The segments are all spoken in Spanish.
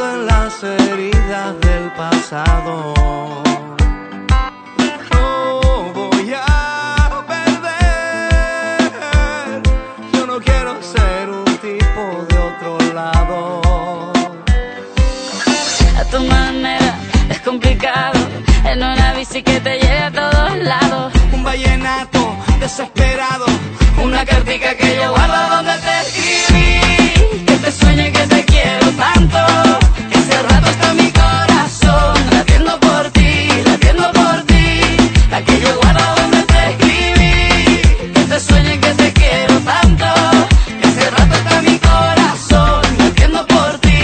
hurgando en las heridas del pasado. No voy a perder, yo no quiero ser un tipo de otro lado. A tu manera es complicado, en una bici que te lleve a todos lados. Un vallenato desesperado, una cartica que yo guardo donde te escribí, que te sueño y que te quiero tanto, que hace rato está mi corazón latiendo por ti, la que yo guardo donde te escribí, que te sueño y que te quiero tanto, que hace rato está mi corazón latiendo por ti,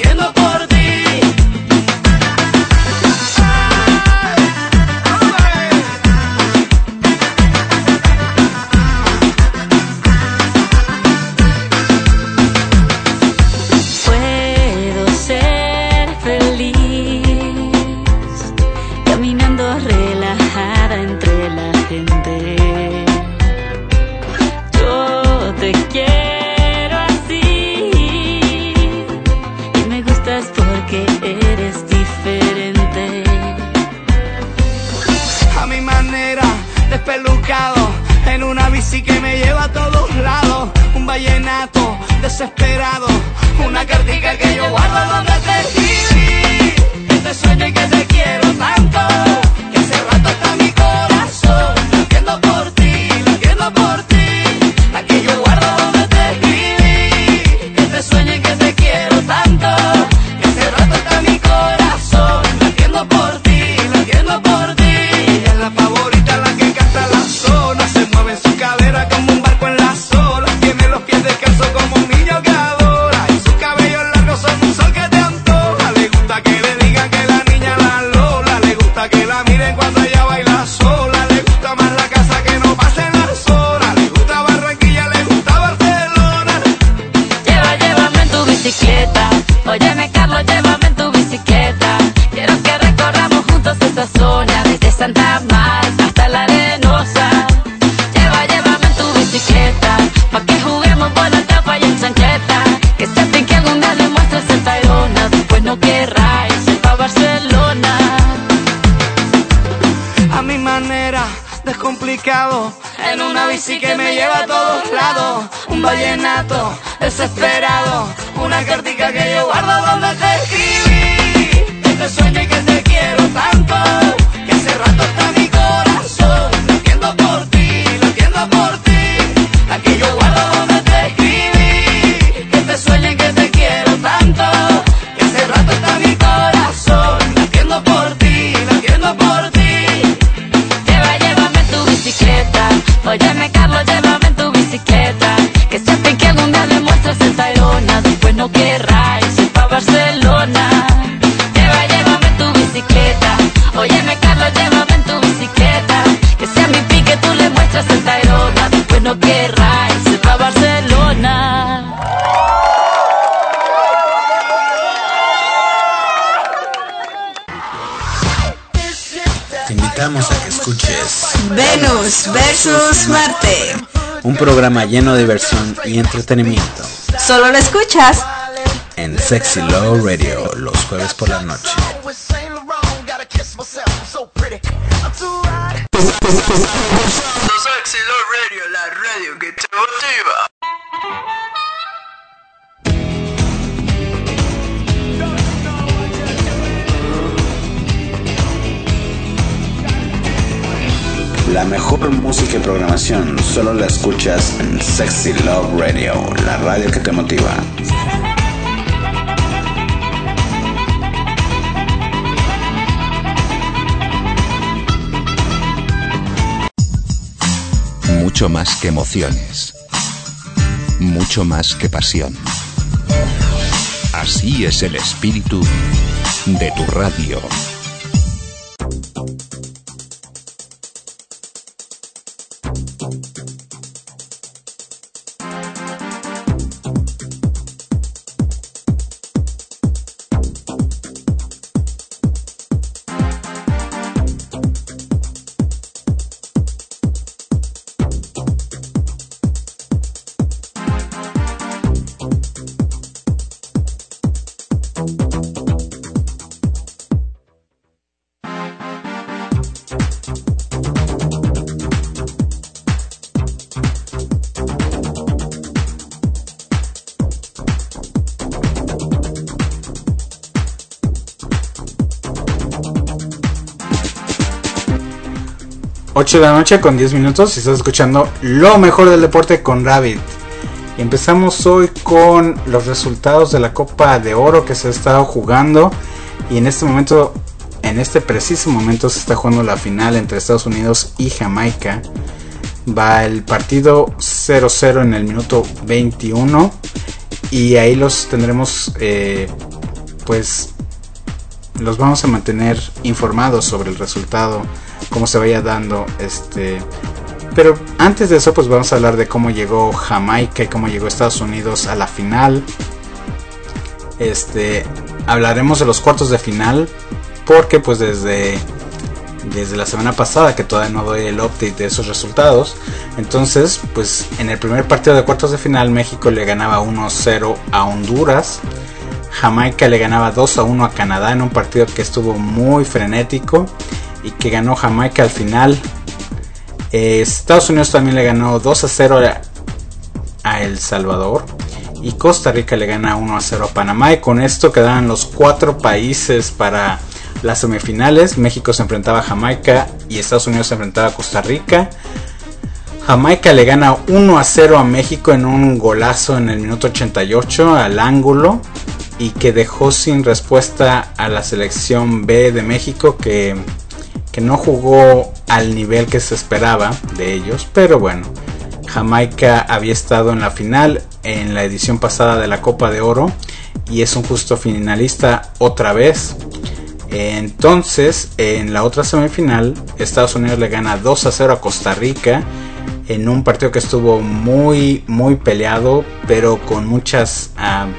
en una bici que me lleva a todos lados. Un vallenato desesperado, una cartica que yo guardo donde te escribí, que te sueño y que te quiero tanto, que hace rato está mi corazón latiendo por ti, la que yo guardo donde te escribí, que te sueño y que te quiero tanto, que hace rato está mi corazón latiendo por ti. Ella es la favorita, la que canta la zona, se mueve en su cadera como un barco en las olas, tiene los pies descalzos como un niño que adora, y sus cabellos largos son un sol que te antoja. Le gusta que le digan que la niña la Lola, le gusta que la miren cuando ella baila sola, le gusta más la casa que no pasen las horas, le gusta Barranquilla, le gusta Barcelona. Llévame en tu bicicleta, óyeme Carlos, llévame en tu bicicleta, quiero que recorramos juntos esa zona, desde Santa Marta hasta la Arenosa. Llévame en tu bicicleta, pa' que juguemos bola tapa y en chancleta, que sepan que algún día le muestres el Tayrona, después no querrá irse pa' Barcelona. A mi manera, descomplicado, en una bici que me lleva a todos lados. Un vallenato desesperado, una cartica que yo guardo donde te escribí, que te sueño y que te quiero tanto, que hace rato está mi corazón latiendo por ti, la que yo guardo donde te escribí, que te sueño y que te quiero tanto, que hace rato está mi corazón latiendo por ti. Llévame en tu bicicleta, óyeme Carlos, llévame en tu bicicleta, que sepan que algún día le muestras el Tayrona, después no querrá irse pa' Barcelona. Llévame en tu bicicleta, óyeme Carlos, llévame en tu bicicleta, que sea mi pique tú le muestras el Tayrona, después no querrá irse pa' Barcelona. Te invitamos a que escuches Venus versus Marte, un programa lleno de diversión y entretenimiento. Solo lo escuchas en Sexy Low Radio los jueves por la noche. Sexy Low Radio, la radio que te motiva. La mejor música y programación solo la escuchas en Sexy Love Radio, la radio que te motiva. Mucho más que emociones, mucho más que pasión. Así es el espíritu de tu radio. 8 de la noche con 10 minutos y estás escuchando lo mejor del deporte con Rabbit. Y empezamos hoy con los resultados de la Copa de Oro que se ha estado jugando. Y en este momento, en este preciso momento, se está jugando la final entre Estados Unidos y Jamaica. Va el partido 0-0 en el minuto 21. Y ahí los tendremos, pues los vamos a mantener informados sobre el resultado, cómo se vaya dando. Pero antes de eso, pues vamos a hablar de cómo llegó Jamaica y cómo llegó Estados Unidos a la final. Hablaremos de los cuartos de final, porque pues desde la semana pasada que todavía no doy el update de esos resultados. Entonces, pues en el primer partido de cuartos de final, México le ganaba 1-0 a Honduras. Jamaica le ganaba 2-1 a Canadá en un partido que estuvo muy frenético y que ganó Jamaica al final. Estados Unidos también le ganó 2-0 a El Salvador. Y Costa Rica le gana 1-0 a Panamá. Y con esto quedaban los 4 países para las semifinales. México se enfrentaba a Jamaica y Estados Unidos se enfrentaba a Costa Rica. Jamaica le gana 1-0 a México en un golazo en el minuto 88 al ángulo, y que dejó sin respuesta a la selección B de México, que no jugó al nivel que se esperaba de ellos. Pero bueno, Jamaica había estado en la final en la edición pasada de la Copa de Oro y es un justo finalista otra vez. Entonces, en la otra semifinal, Estados Unidos le gana 2-0 a Costa Rica en un partido que estuvo muy muy peleado, pero con muchas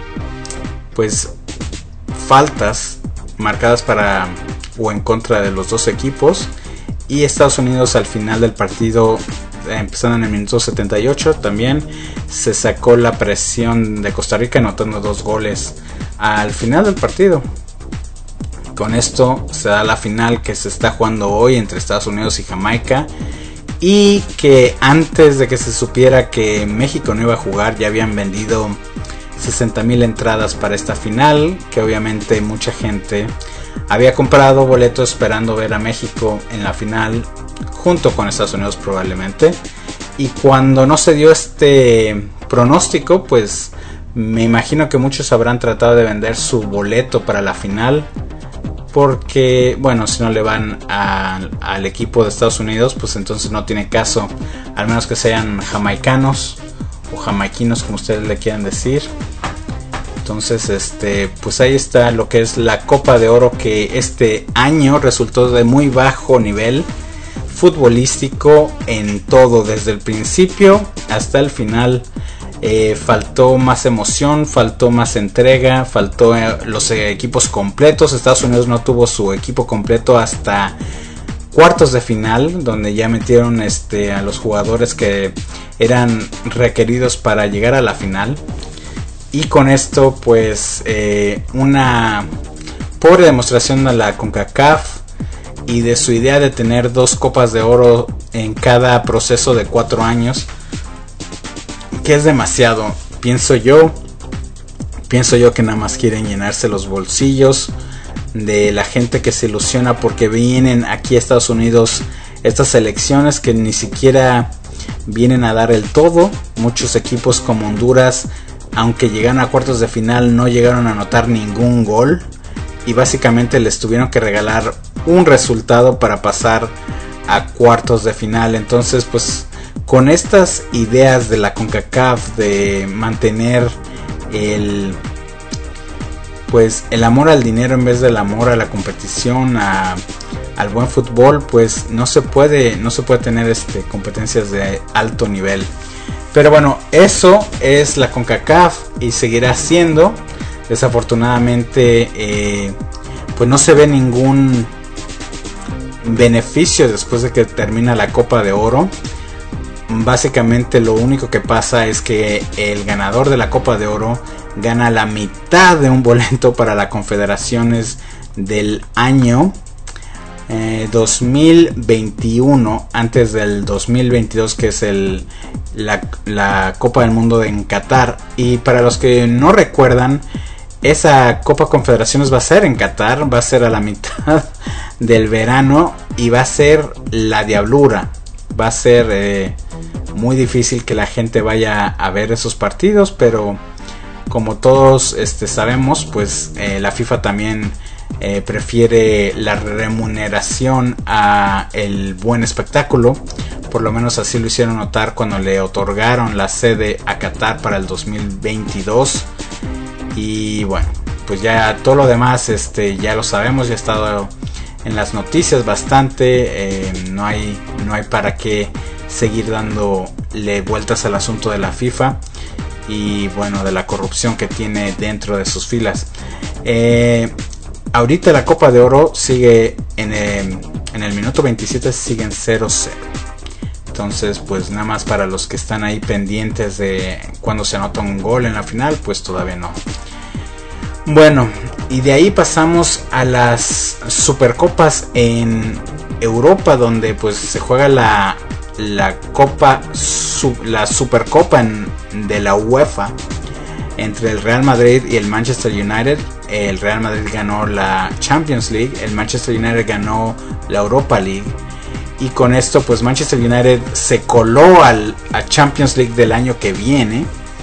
pues faltas marcadas para o en contra de los dos equipos. Y Estados Unidos al final del partido, empezando en el minuto 78, también se sacó la presión de Costa Rica anotando 2 goles al final del partido. Con esto se da la final que se está jugando hoy entre Estados Unidos y Jamaica, y que antes de que se supiera que México no iba a jugar ya habían vendido 60,000 entradas para esta final, que obviamente mucha gente había comprado boletos esperando ver a México en la final junto con Estados Unidos probablemente. Y cuando no se dio este pronóstico, pues me imagino que muchos habrán tratado de vender su boleto para la final, porque bueno, si no le van al equipo de Estados Unidos, pues entonces no tiene caso, al menos que sean jamaicanos o jamaiquinos, como ustedes le quieran decir. Entonces, pues ahí está lo que es la Copa de Oro, que este año resultó de muy bajo nivel futbolístico en todo, desde el principio hasta el final. Faltó más emoción, faltó más entrega, faltó los equipos completos. Estados Unidos no tuvo su equipo completo hasta cuartos de final, donde ya metieron a los jugadores que eran requeridos para llegar a la final. Y con esto, pues una pobre demostración a la CONCACAF y de su idea de tener 2 copas de oro en cada proceso de 4 años, que es demasiado. Pienso yo que nada más quieren llenarse los bolsillos de la gente que se ilusiona porque vienen aquí a Estados Unidos estas selecciones que ni siquiera vienen a dar el todo. Muchos equipos como Honduras, aunque llegaron a cuartos de final, no llegaron a anotar ningún gol y básicamente les tuvieron que regalar un resultado para pasar a cuartos de final. Entonces, pues con estas ideas de la CONCACAF de mantener el amor al dinero en vez del amor a la competición, al buen fútbol, pues no se puede tener competencias de alto nivel. Pero bueno, eso es la CONCACAF y seguirá siendo. Desafortunadamente, pues no se ve ningún beneficio después de que termina la Copa de Oro. Básicamente lo único que pasa es que el ganador de la Copa de Oro gana la mitad de un boleto para las confederaciones del año 2021, antes del 2022, que es la Copa del Mundo en Qatar. Y para los que no recuerdan, esa Copa Confederaciones va a ser en Qatar, va a ser a la mitad del verano, y va a ser la diablura. Va a ser muy difícil que la gente vaya a ver esos partidos, pero como todos sabemos, pues la FIFA también prefiere la remuneración a el buen espectáculo. Por lo menos así lo hicieron notar cuando le otorgaron la sede a Qatar para el 2022. Y bueno, pues ya todo lo demás ya lo sabemos, ya ha estado en las noticias bastante. No hay para qué seguir dándole vueltas al asunto de la FIFA y bueno, de la corrupción que tiene dentro de sus filas. Ahorita la Copa de Oro sigue en el minuto 27, siguen 0-0. Entonces, pues nada más para los que están ahí pendientes de cuando se anota un gol en la final, pues todavía no. Bueno, y de ahí pasamos a las Supercopas en Europa, donde pues se juega la Supercopa de la UEFA entre el Real Madrid y el Manchester United. El Real Madrid ganó la Champions League, el Manchester United ganó la Europa League. Y con esto pues Manchester United se coló a Champions League del año que viene.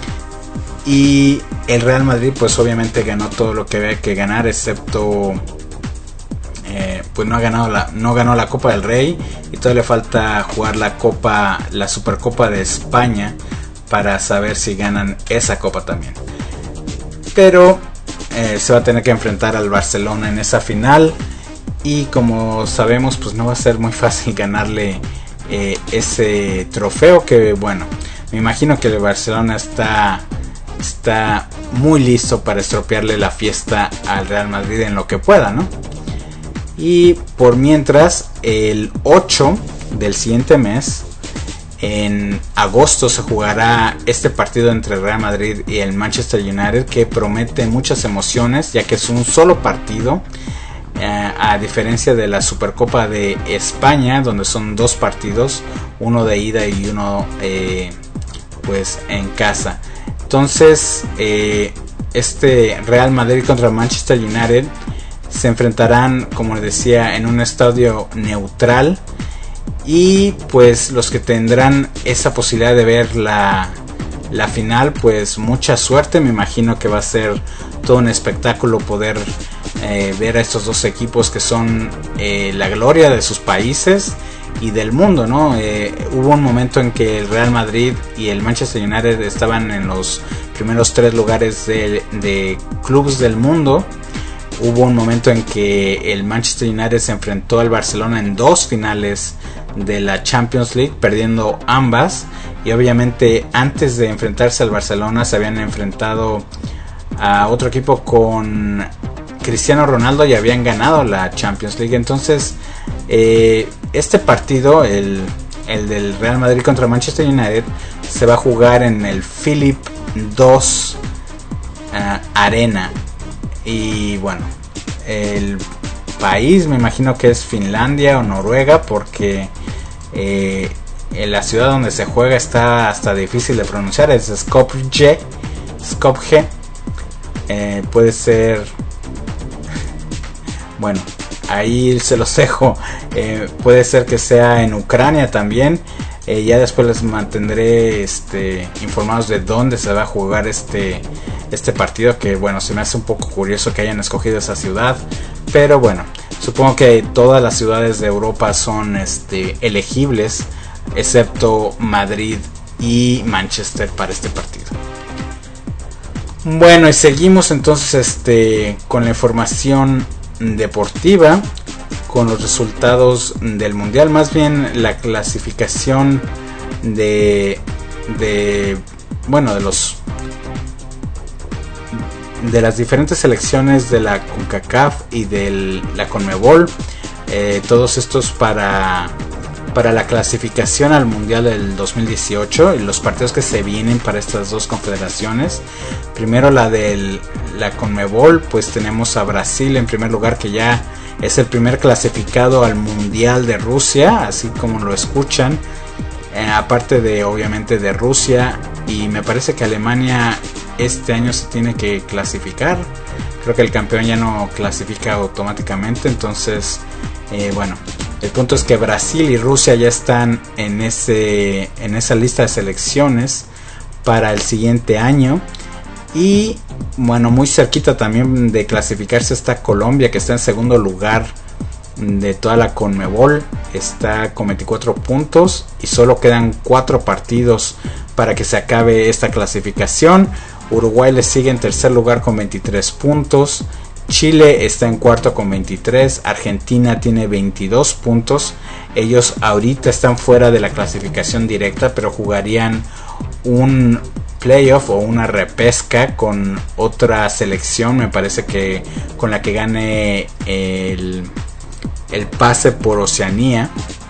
Y el Real Madrid pues obviamente ganó todo lo que había que ganar, excepto pues no ganó la Copa del Rey. Y todavía le falta jugar la Supercopa de España para saber si ganan esa copa también. Pero se va a tener que enfrentar al Barcelona en esa final. Y como sabemos, pues no va a ser muy fácil ganarle ese trofeo. Que bueno, me imagino que el Barcelona está muy listo para estropearle la fiesta al Real Madrid en lo que pueda, ¿no? Y por mientras, el 8 del siguiente mes, en agosto, se jugará este partido entre el Real Madrid y el Manchester United, que promete muchas emociones, ya que es un solo partido. A diferencia de la Supercopa de España, donde son dos partidos, uno de ida y uno pues en casa. Entonces este Real Madrid contra Manchester United se enfrentarán, como les decía, en un estadio neutral. Y pues los que tendrán esa posibilidad de ver la final, pues mucha suerte. Me imagino que va a ser todo un espectáculo poder ver a estos dos equipos que son la gloria de sus países y del mundo, ¿no? Hubo un momento en que el Real Madrid y el Manchester United estaban en los primeros 3 lugares de clubes del mundo. Hubo un momento en que el Manchester United se enfrentó al Barcelona en 2 finales de la Champions League, perdiendo ambas. Y obviamente antes de enfrentarse al Barcelona se habían enfrentado a otro equipo con Cristiano Ronaldo y habían ganado la Champions League. Entonces este partido, el del Real Madrid contra Manchester United, se va a jugar en el Philip II Arena. Y bueno, el país me imagino que es Finlandia o Noruega, porque en la ciudad donde se juega está hasta difícil de pronunciar, es Skopje. Puede ser, bueno, ahí se los dejo. Puede ser que sea en Ucrania también. Ya después les mantendré informados de dónde se va a jugar este partido, que bueno, se me hace un poco curioso que hayan escogido esa ciudad, pero bueno, supongo que todas las ciudades de Europa son elegibles, excepto Madrid y Manchester para este partido. Bueno, y seguimos entonces con la información deportiva, con los resultados del mundial, más bien la clasificación de las diferentes selecciones de la CONCACAF y de la CONMEBOL, todos estos para la clasificación al mundial del 2018 y los partidos que se vienen para estas dos confederaciones. Primero la CONMEBOL, pues tenemos a Brasil en primer lugar, que ya es el primer clasificado al mundial de Rusia, así como lo escuchan. Aparte de obviamente de Rusia, y me parece que Alemania este año se tiene que clasificar. Creo que el campeón ya no clasifica automáticamente. Entonces bueno, El punto es que Brasil y Rusia ya están en esa lista de selecciones para el siguiente año. Y bueno, muy cerquita también de clasificarse está Colombia, que está en segundo lugar de toda la CONMEBOL. Está con 24 puntos y solo quedan 4 partidos para que se acabe esta clasificación. Uruguay le sigue en tercer lugar con 23 puntos. Chile está en cuarto con 23. Argentina tiene 22 puntos. Ellos ahorita están fuera de la clasificación directa, pero jugarían un playoff o una repesca con otra selección, me parece que con la que gane el pase por Oceanía.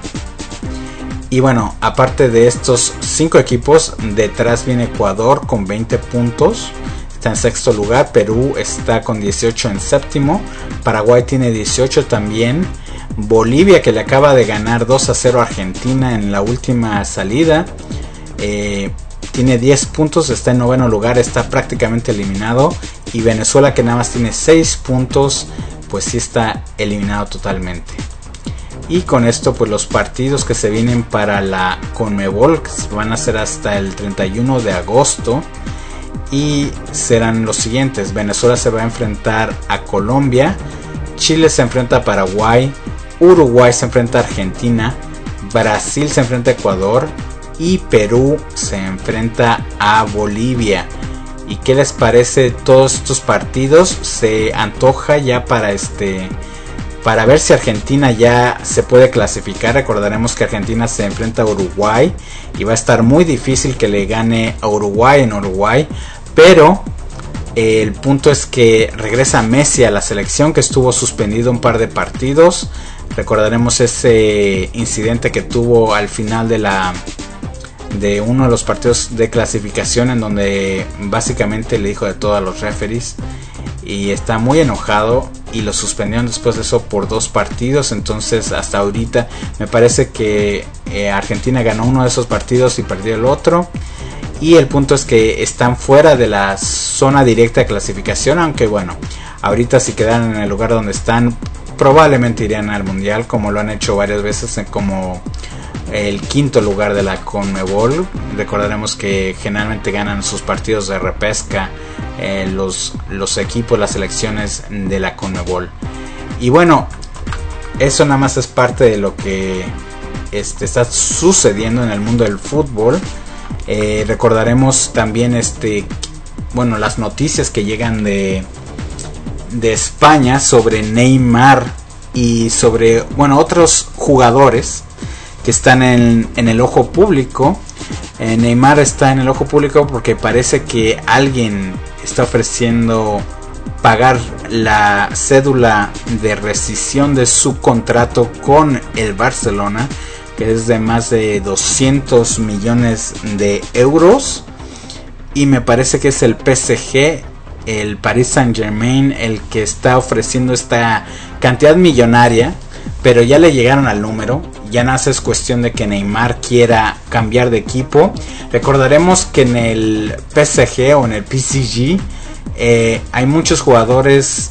Y bueno, aparte de estos 5 equipos, detrás viene Ecuador con 20 puntos, está en sexto lugar. Perú está con 18 en séptimo. Paraguay tiene 18 también. Bolivia, que le acaba de ganar 2-0 a Argentina en la última salida, tiene 10 puntos, está en noveno lugar, está prácticamente eliminado. Y Venezuela, que nada más tiene 6 puntos, pues sí está eliminado totalmente. Y con esto pues los partidos que se vienen para la CONMEBOL van a ser hasta el 31 de agosto. Y serán los siguientes: Venezuela se va a enfrentar a Colombia, Chile se enfrenta a Paraguay, Uruguay se enfrenta a Argentina, Brasil se enfrenta a Ecuador y Perú se enfrenta a Bolivia. ¿Y qué les parece todos estos partidos? Se antoja ya para ver si Argentina ya se puede clasificar. Recordaremos que Argentina se enfrenta a Uruguay y va a estar muy difícil que le gane a Uruguay en Uruguay, pero el punto es que regresa Messi a la selección, que estuvo suspendido un par de partidos. Recordaremos ese incidente que tuvo al final de uno de los partidos de clasificación, en donde básicamente le dijo de todo a los referees y está muy enojado y lo suspendieron después de eso por 2 partidos. Entonces hasta ahorita me parece que Argentina ganó uno de esos partidos y perdió el otro, y el punto es que están fuera de la zona directa de clasificación, aunque bueno, ahorita si quedan en el lugar donde están probablemente irían al mundial, como lo han hecho varias veces, como el quinto lugar de la CONMEBOL. Recordaremos que generalmente ganan sus partidos de repesca los equipos, las selecciones de la CONMEBOL. Y bueno, eso nada más es parte de lo que está sucediendo en el mundo del fútbol. Recordaremos también las noticias que llegan de España sobre Neymar y sobre otros jugadores que están en el ojo público. Neymar está en el ojo público porque parece que alguien está ofreciendo pagar la cédula de rescisión de su contrato con el Barcelona, que es de más de 200 millones de euros. Y me parece que es el PSG, el Paris Saint-Germain, el que está ofreciendo esta cantidad millonaria. Pero ya le llegaron al número. Ya nada es cuestión de que Neymar quiera cambiar de equipo. Recordaremos que en el PSG o en el PSG hay muchos jugadores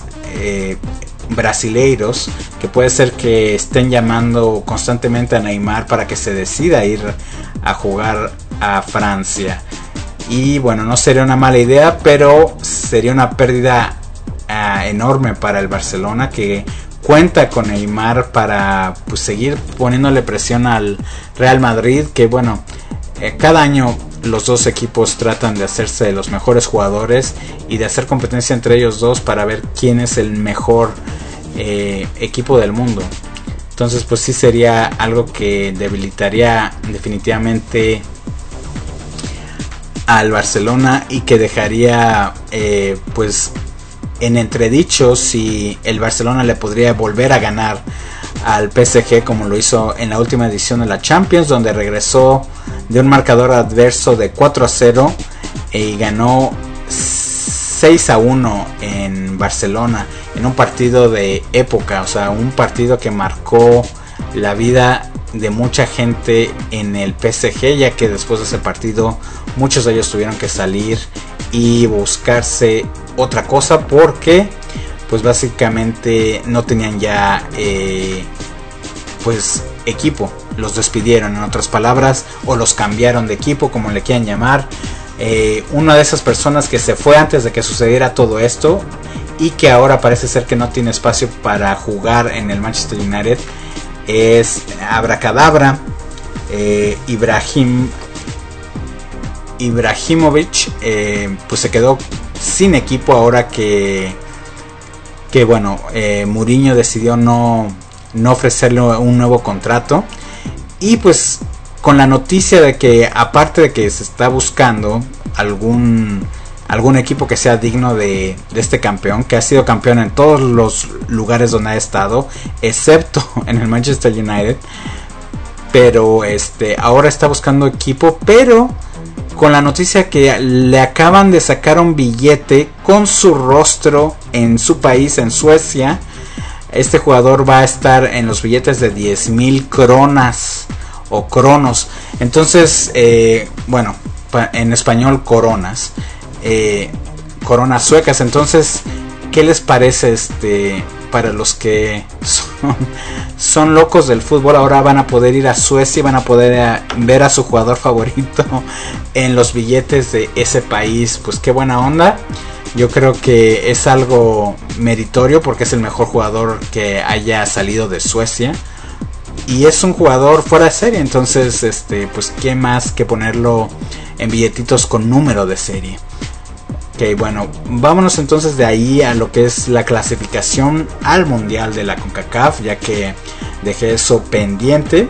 brasileiros que puede ser que estén llamando constantemente a Neymar para que se decida a ir a jugar a Francia. Y bueno, no sería una mala idea, pero sería una pérdida enorme para el Barcelona, que cuenta con Neymar para seguir poniéndole presión al Real Madrid, que cada año los dos equipos tratan de hacerse de los mejores jugadores y de hacer competencia entre ellos dos para ver quién es el mejor equipo del mundo. Entonces sí sería algo que debilitaría definitivamente al Barcelona y que dejaría en entredicho si el Barcelona le podría volver a ganar al PSG, como lo hizo en la última edición de la Champions, donde regresó de un marcador adverso de 4-0 y ganó 6-1 en Barcelona, en un partido de época, o sea, un partido que marcó la vida de mucha gente en el PSG, ya que después de ese partido muchos de ellos tuvieron que salir y buscarse otra cosa, porque básicamente no tenían ya pues equipo, los despidieron, en otras palabras, o los cambiaron de equipo, como le quieran llamar. Una de esas personas que se fue antes de que sucediera todo esto y que ahora parece ser que no tiene espacio para jugar en el Manchester United es Abracadabra. Ibrahimovic pues se quedó sin equipo ahora que bueno, Mourinho decidió no ofrecerle un nuevo contrato, y pues con la noticia de que, aparte de que se está buscando algún equipo que sea digno de este campeón, que ha sido campeón en todos los lugares donde ha estado, excepto en el Manchester United, pero ahora está buscando equipo, pero con la noticia que le acaban de sacar un billete con su rostro en su país, en Suecia. Este jugador va a estar en los billetes de 10,000 cronas o cronos. Entonces, bueno, en español coronas. Coronas suecas. Entonces, ¿qué les parece para los que son locos del fútbol? Ahora van a poder ir a Suecia y van a poder ver a su jugador favorito en los billetes de ese país. Pues qué buena onda. Yo creo que es algo meritorio porque es el mejor jugador que haya salido de Suecia. Y es un jugador fuera de serie. Entonces, pues qué más que ponerlo en billetitos con número de serie. Ok, bueno, vámonos entonces de ahí a lo que es la clasificación al Mundial de la CONCACAF, ya que dejé eso pendiente.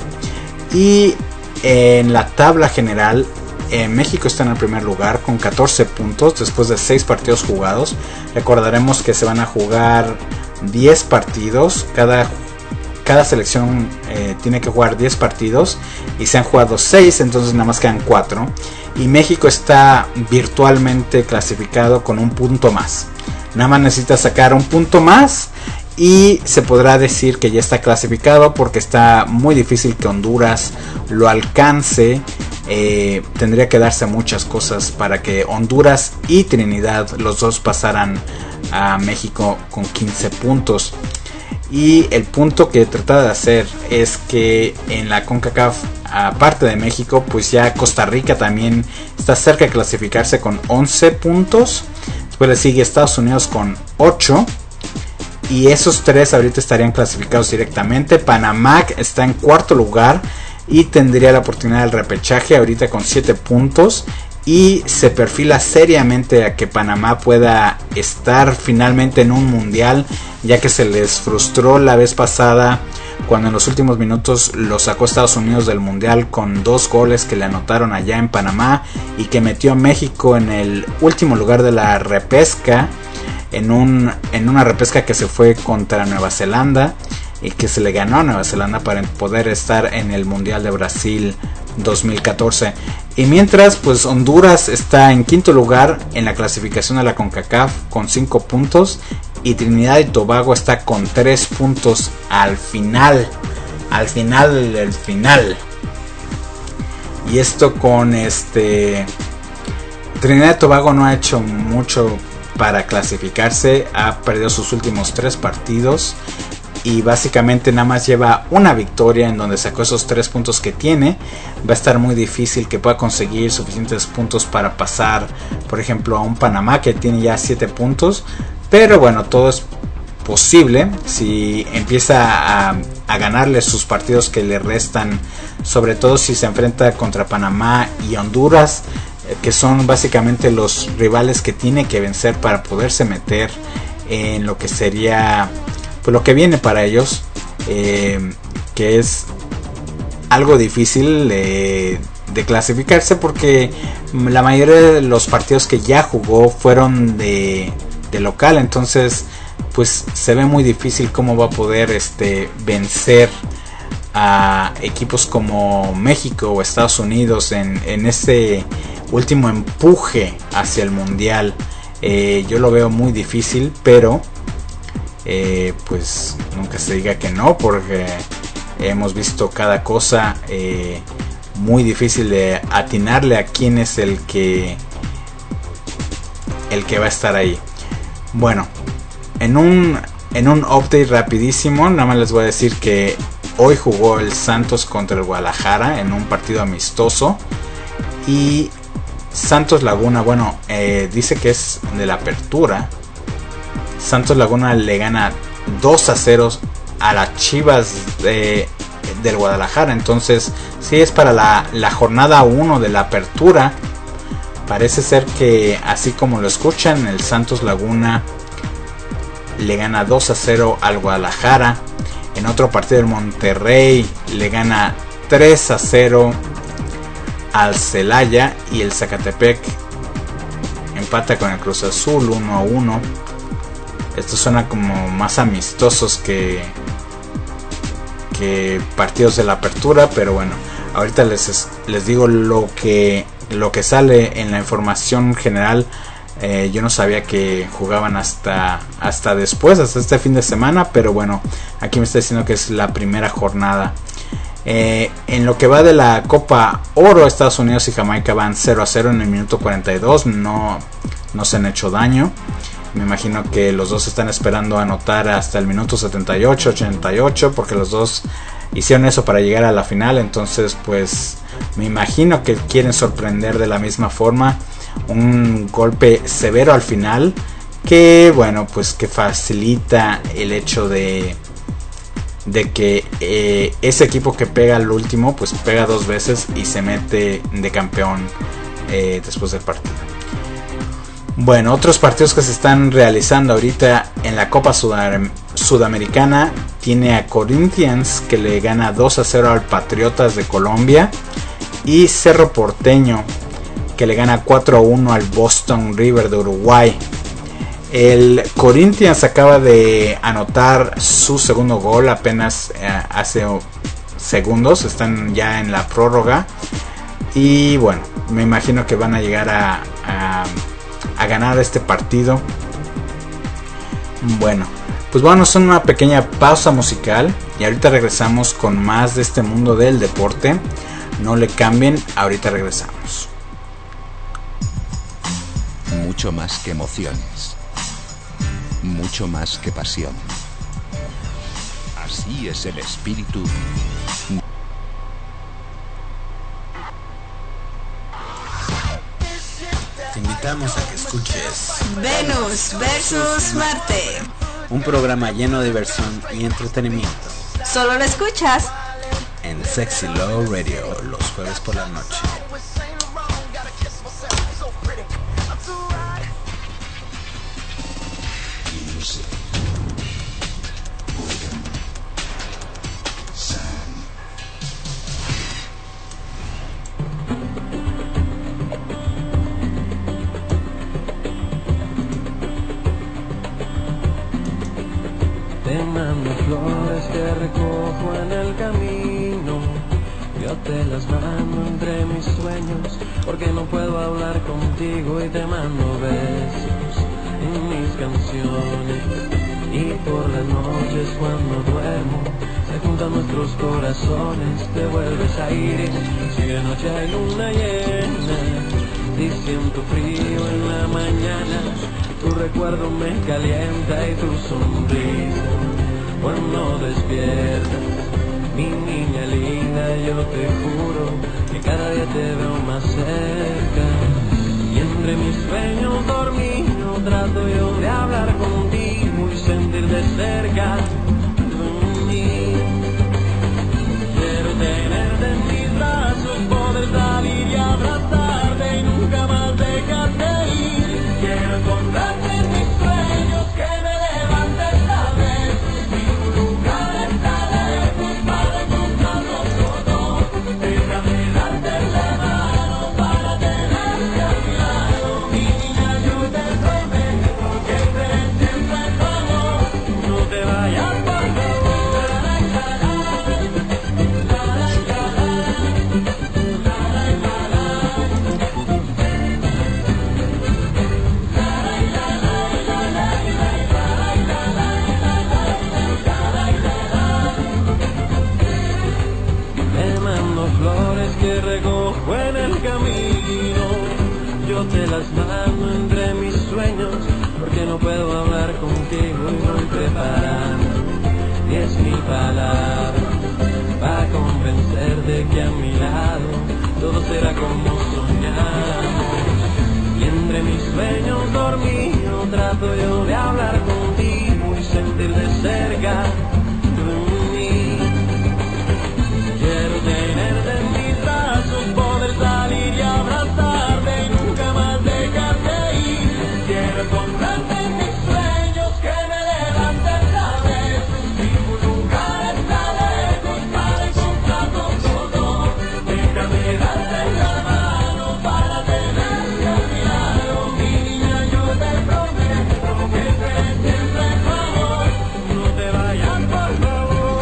Y en la tabla general, México está en el primer lugar con 14 puntos después de 6 partidos jugados. Recordaremos que se van a jugar 10 partidos, cada selección tiene que jugar 10 partidos y se han jugado 6, entonces nada más quedan 4. Y México está virtualmente clasificado con un punto más. Nada más necesita sacar un punto más y se podrá decir que ya está clasificado, porque está muy difícil que Honduras lo alcance. Tendría que darse muchas cosas para que Honduras y Trinidad, los dos, pasaran a México con 15 puntos. Y el punto que trataba de hacer es que en la CONCACAF, aparte de México, pues ya Costa Rica también está cerca de clasificarse con 11 puntos. Después le sigue Estados Unidos con 8. Y esos 3 ahorita estarían clasificados directamente. Panamá está en cuarto lugar y tendría la oportunidad del repechaje ahorita con 7 puntos. Y se perfila seriamente a que Panamá pueda estar finalmente en un mundial, ya que se les frustró la vez pasada cuando en los últimos minutos lo sacó Estados Unidos del mundial con 2 goles que le anotaron allá en Panamá, y que metió a México en el último lugar de la repesca, en una repesca que se fue contra Nueva Zelanda y que se le ganó a Nueva Zelanda para poder estar en el Mundial de Brasil 2014. Y mientras, pues Honduras está en quinto lugar en la clasificación de la CONCACAF con 5 puntos, y Trinidad y Tobago está con 3 puntos al final del final. Y esto con Trinidad y Tobago no ha hecho mucho para clasificarse, ha perdido sus últimos 3 partidos y básicamente nada más lleva una victoria en donde sacó esos 3 puntos que tiene. Va a estar muy difícil que pueda conseguir suficientes puntos para pasar, por ejemplo, a un Panamá que tiene ya 7 puntos. Pero bueno, todo es posible si empieza a ganarle sus partidos que le restan, sobre todo si se enfrenta contra Panamá y Honduras, que son básicamente los rivales que tiene que vencer para poderse meter en lo que sería, pues, lo que viene para ellos, que es algo difícil de clasificarse, porque la mayoría de los partidos que ya jugó fueron de local. Entonces pues se ve muy difícil cómo va a poder vencer a equipos como México o Estados Unidos en ese último empuje hacia el mundial. Yo lo veo muy difícil, pero pues nunca se diga que no, porque hemos visto cada cosa muy difícil de atinarle a quién es el que va a estar ahí. Bueno, en un update rapidísimo, nada más les voy a decir que hoy jugó el Santos contra el Guadalajara en un partido amistoso. Y Santos Laguna, bueno, dice que es de la apertura. Santos Laguna le gana 2-0 a las Chivas del Guadalajara. Entonces, sí es para la jornada 1 de la apertura. Parece ser que, así como lo escuchan, el Santos Laguna le gana 2-0 al Guadalajara. En otro partido, el Monterrey le gana 3-0 al Celaya. Y el Zacatepec empata con el Cruz Azul 1-1. Esto suena como más amistosos que partidos de la apertura, pero bueno, ahorita les digo lo que sale en la información general. Yo no sabía que jugaban hasta después, hasta este fin de semana, pero bueno, aquí me está diciendo que es la primera jornada. En lo que va de la Copa Oro, Estados Unidos y Jamaica van 0-0 en el minuto 42, no se han hecho daño. Me imagino que los dos están esperando anotar hasta el minuto 78, 88, porque los dos hicieron eso para llegar a la final. Entonces, pues, me imagino que quieren sorprender de la misma forma. Un golpe severo al final, que, bueno, pues que facilita el hecho de que ese equipo que pega al último, pues pega 2 veces y se mete de campeón después del partido. Bueno, otros partidos que se están realizando ahorita en la Copa Sudamericana, tiene a Corinthians que le gana 2-0 al Patriotas de Colombia, y Cerro Porteño que le gana 4-1 al Boston River de Uruguay. El Corinthians acaba de anotar su segundo gol apenas hace segundos, están ya en la prórroga, y bueno, me imagino que van a llegar a ganar este partido. Bueno, pues vamos a una pequeña pausa musical y ahorita regresamos con más de este mundo del deporte. No le cambien, ahorita regresamos. Mucho más que emociones, mucho más que pasión. Así es el espíritu. Te invitamos a que escuches Venus versus Marte. un programa lleno de diversión y entretenimiento Solo lo escuchas en Sexy Love Radio los jueves por la noche. Te mando flores que recojo en el camino, yo te las mando entre mis sueños, porque no puedo hablar contigo, y te mando besos en mis canciones, y por las noches cuando duermo se juntan nuestros corazones, te vuelves a ir, si de noche hay luna llena, y siento frío en la mañana, tu recuerdo me calienta y tu sonrisa cuando despiertas, mi niña linda, yo te juro que cada día te veo más cerca, y entre mis sueños dormido trato yo de hablar contigo y sentir de cerca de mí. Quiero tenerte en mis brazos, poder salir y abrazarte y nunca más dejarte ir. Quiero encontrarte en mis sueños, que me levantes esta vez, mi lugar está lejos para encontrarnos los dos. Déjame darte la mano para tenerte a mi lado, mi niña, yo te prometo que estaré siempre a tu amor, no te vayas por favor. Te mando flores que recojo en el camino, yo te las mando entre mis sueños, porque no puedo hablar contigo y no preparar 10.000 palabras. ser de que a mi lado todo será como soñamos. Y entre mis sueños dormidos trato yo de hablar contigo y sentir de cerca tu mí. Quiero tenerte en mis brazos, poder salir y abrazarte y nunca más dejarte ir. Quiero encontrarte en mis sueños, que me levanten otra vez. Ningún lugar está lejos para encontrarnos todos. Déjame darte la mano para tenerte a mi lado. Mi niña, yo te prometo que seré siempre tu amor. No te vayas, por favor.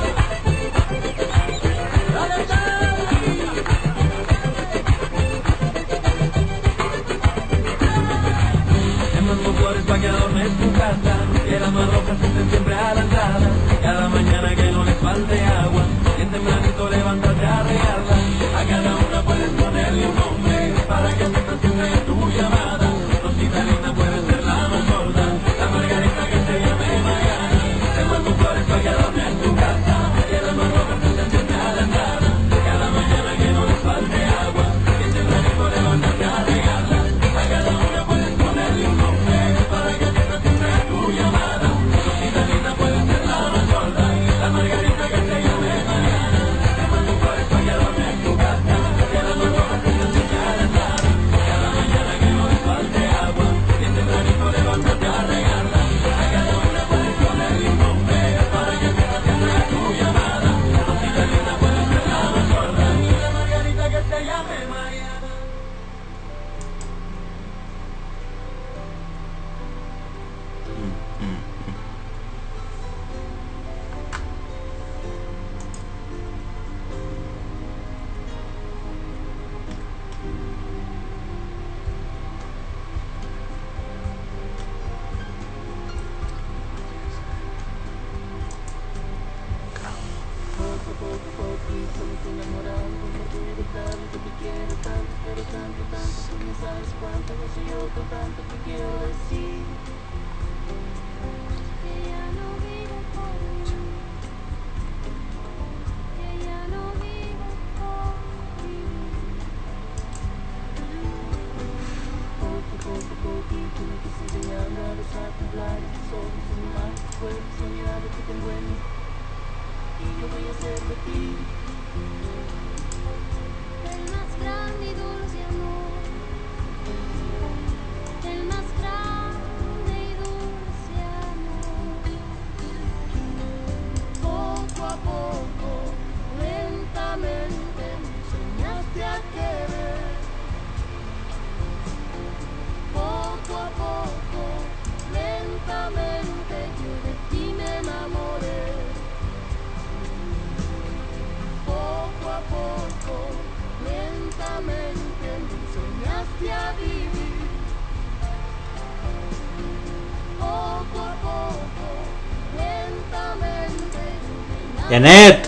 Te mando flores pa' que adornes tu casa, que las más rojas estén siempre a la entrada. Cada mañana que no les falte agua, bien tempranito levántate a regarla. A cada una puedes ponerle un nombre, para que sepas siempre tu llamada. Rosita linda puede ser la más gorda, la margarita que se llame Mariana. Te mando flores pa' que adornes tu casa, que las más rojas estén siempre a la entrada. Cada mañana que no les falte agua, bien tempranito levántate a regarla. A cada una puedes ponerle un nombre, para que sepas siempre tu llamada. Rosita linda puede ser la más gorda, la margarita que se llame Mariana. Te mando flores pa' que adornes tu casa, que las más rojas estén siempre a la entrada. Cada mañana que no les falte agua, bien tempranito levántate a regarla. A cada una puedes ponerle un nombre, para que sepas siempre tu llamada. Rosita linda puede ser la más gorda, la margarita que se llame Mariana. Janet,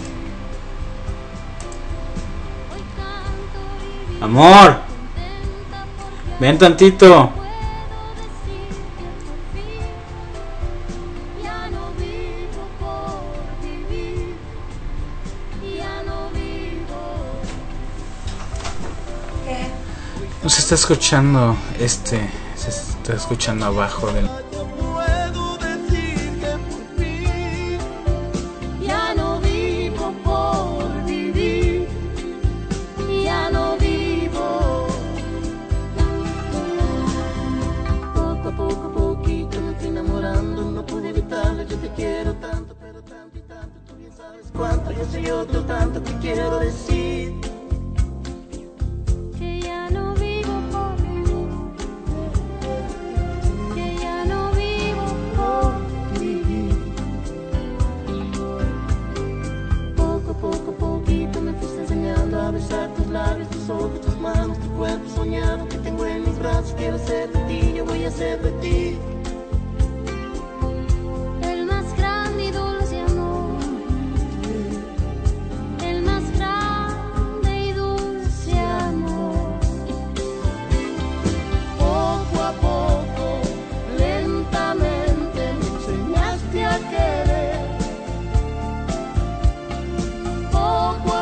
amor, ven tantito. No se está escuchando se está escuchando abajo del... Cuánto yo sé otro tanto que quiero decir. Que ya no vivo por vivir, que ya no vivo por vivir. Poco a poco, poquito me fuiste enseñando a besar tus labios, tus ojos, tus manos, tu cuerpo soñado que tengo en mis brazos. Quiero ser de ti, yo voy a ser de ti. El más grande y dulce amor, el más grande y dulce amor. Poco a poco, lentamente me enseñaste a querer. Poco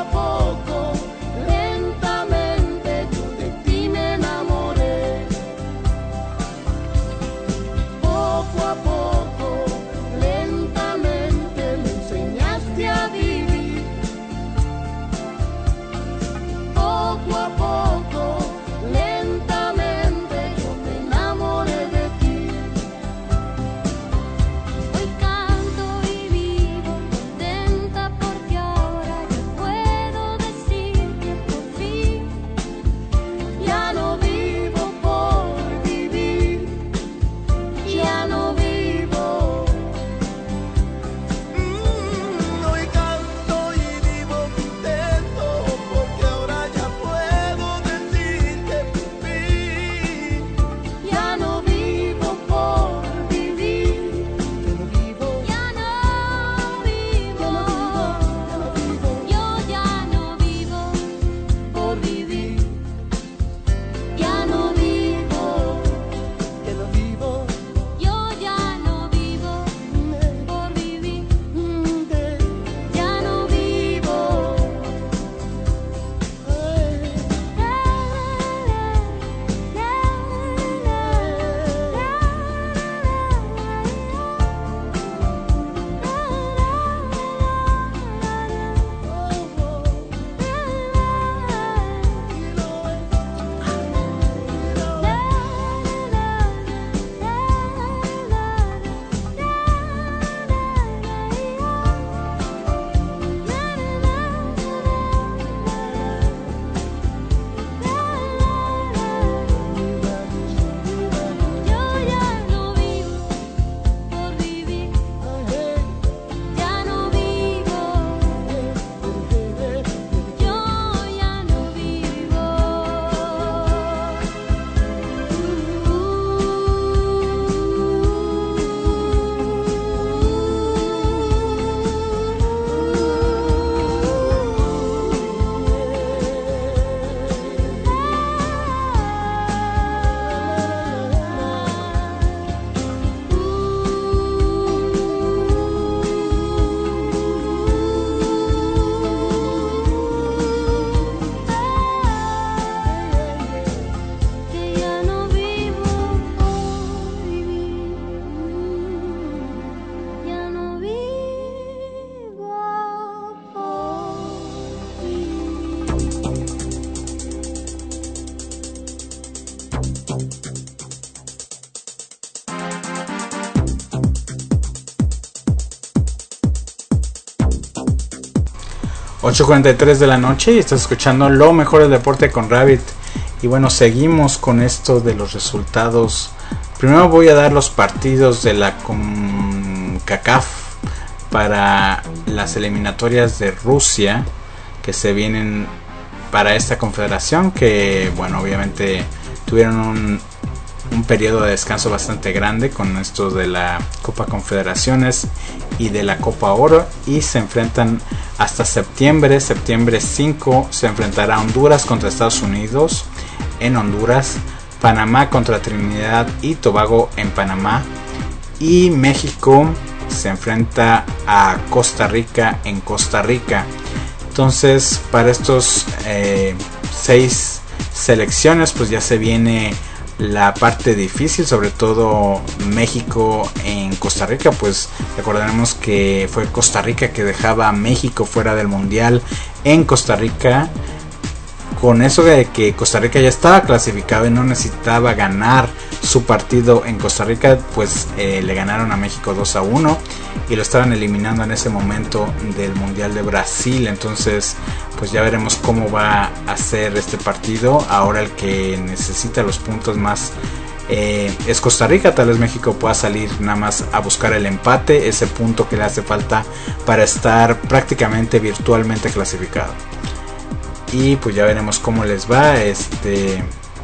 8:43 de la noche y estás escuchando lo mejor del deporte con Rabbit. Y bueno, seguimos con esto de los resultados. Primero voy a dar los partidos de la CONCACAF para las eliminatorias de Rusia que se vienen para esta confederación, que bueno, obviamente tuvieron un periodo de descanso bastante grande con esto de la Copa Confederaciones y de la Copa Oro, y se enfrentan hasta septiembre 5 se enfrentará Honduras contra Estados Unidos en Honduras, Panamá contra Trinidad y Tobago en Panamá, y México se enfrenta a Costa Rica en Costa Rica. Entonces, para estos 6 selecciones pues ya se viene la parte difícil, sobre todo México en Costa Rica. Pues recordaremos que fue Costa Rica que dejaba a México fuera del mundial en Costa Rica, con eso de que Costa Rica ya estaba clasificado y no necesitaba ganar su partido en Costa Rica. Pues le ganaron a México 2-1 y lo estaban eliminando en ese momento del mundial de Brasil. Entonces pues ya veremos cómo va a ser este partido. Ahora el que necesita los puntos más es Costa Rica. Tal vez México pueda salir nada más a buscar el empate, ese punto que le hace falta para estar prácticamente virtualmente clasificado. Y pues ya veremos cómo les va estas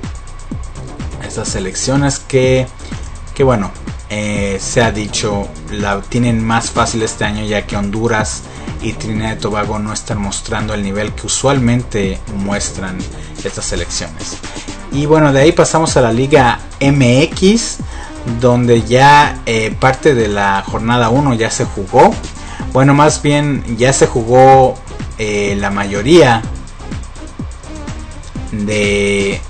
selecciones que bueno, se ha dicho la tienen más fácil este año, ya que Honduras y Trinidad y Tobago no están mostrando el nivel que usualmente muestran estas selecciones. Y bueno, de ahí pasamos a la Liga MX, donde ya parte de la jornada 1 ya se jugó. Bueno, más bien ya se jugó la mayoría de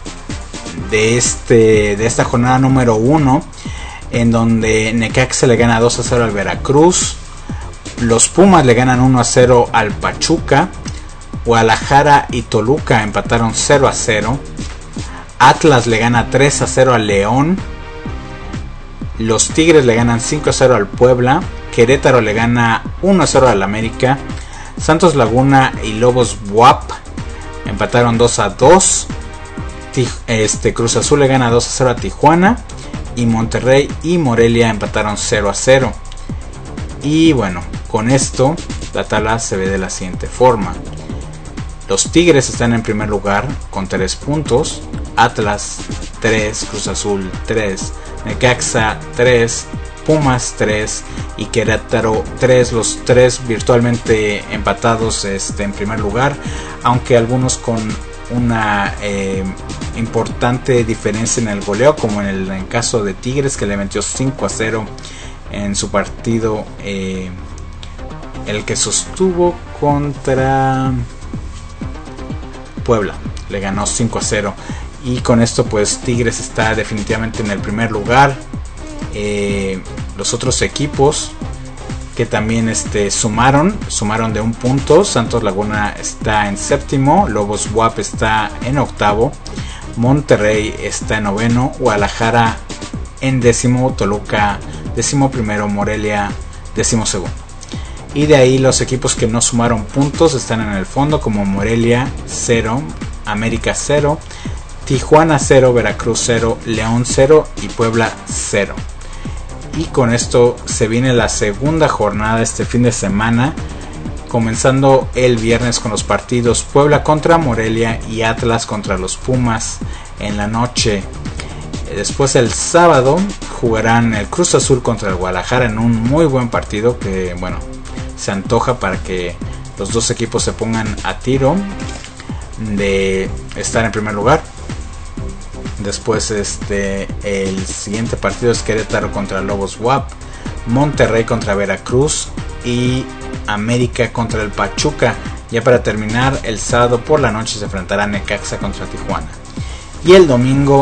esta jornada número 1, en donde Necaxa le gana 2-0 al Veracruz, los Pumas le ganan 1-0 al Pachuca, Guadalajara y Toluca empataron 0-0, Atlas le gana 3-0 al León, los Tigres le ganan 5-0 al Puebla, Querétaro le gana 1-0 al América, Santos Laguna y Lobos BUAP empataron 2-2. Cruz Azul le gana 2-0 a Tijuana, y Monterrey y Morelia empataron 0-0. Y bueno, con esto la tabla se ve de la siguiente forma: los Tigres están en primer lugar con 3 puntos, Atlas 3, Cruz Azul 3, Necaxa 3, Pumas 3 y Querétaro 3, los 3 virtualmente empatados en primer lugar, aunque algunos con una importante diferencia en el goleo, como en el caso de Tigres, que le metió 5-0 en su partido, el que sostuvo contra Puebla, le ganó 5-0, y con esto pues Tigres está definitivamente en el primer lugar. Los otros equipos que también sumaron de 1 punto: Santos Laguna está en séptimo, Lobos BUAP está en octavo, Monterrey está en noveno, Guadalajara en décimo, Toluca 11º, Morelia 12º. Y de ahí los equipos que no sumaron puntos están en el fondo, como Morelia 0, América 0, Tijuana 0, Veracruz 0, León 0 y Puebla 0. Y con esto se viene la segunda jornada este fin de semana, comenzando el viernes con los partidos Puebla contra Morelia y Atlas contra los Pumas en la noche. Después el sábado jugarán el Cruz Azul contra el Guadalajara en un muy buen partido que bueno, se antoja para que los dos equipos se pongan a tiro de estar en primer lugar. Después el siguiente partido es Querétaro contra Lobos BUAP, Monterrey contra Veracruz y América contra el Pachuca. Ya para terminar, el sábado por la noche se enfrentará Necaxa contra Tijuana. Y el domingo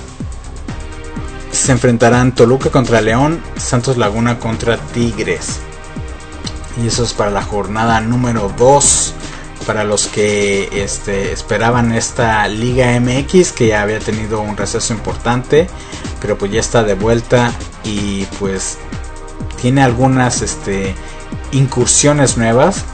se enfrentarán Toluca contra León, Santos Laguna contra Tigres. Y eso es para la jornada número 2. Para los que esperaban esta Liga MX, que ya había tenido un receso importante, pero pues ya está de vuelta y pues tiene algunas incursiones nuevas,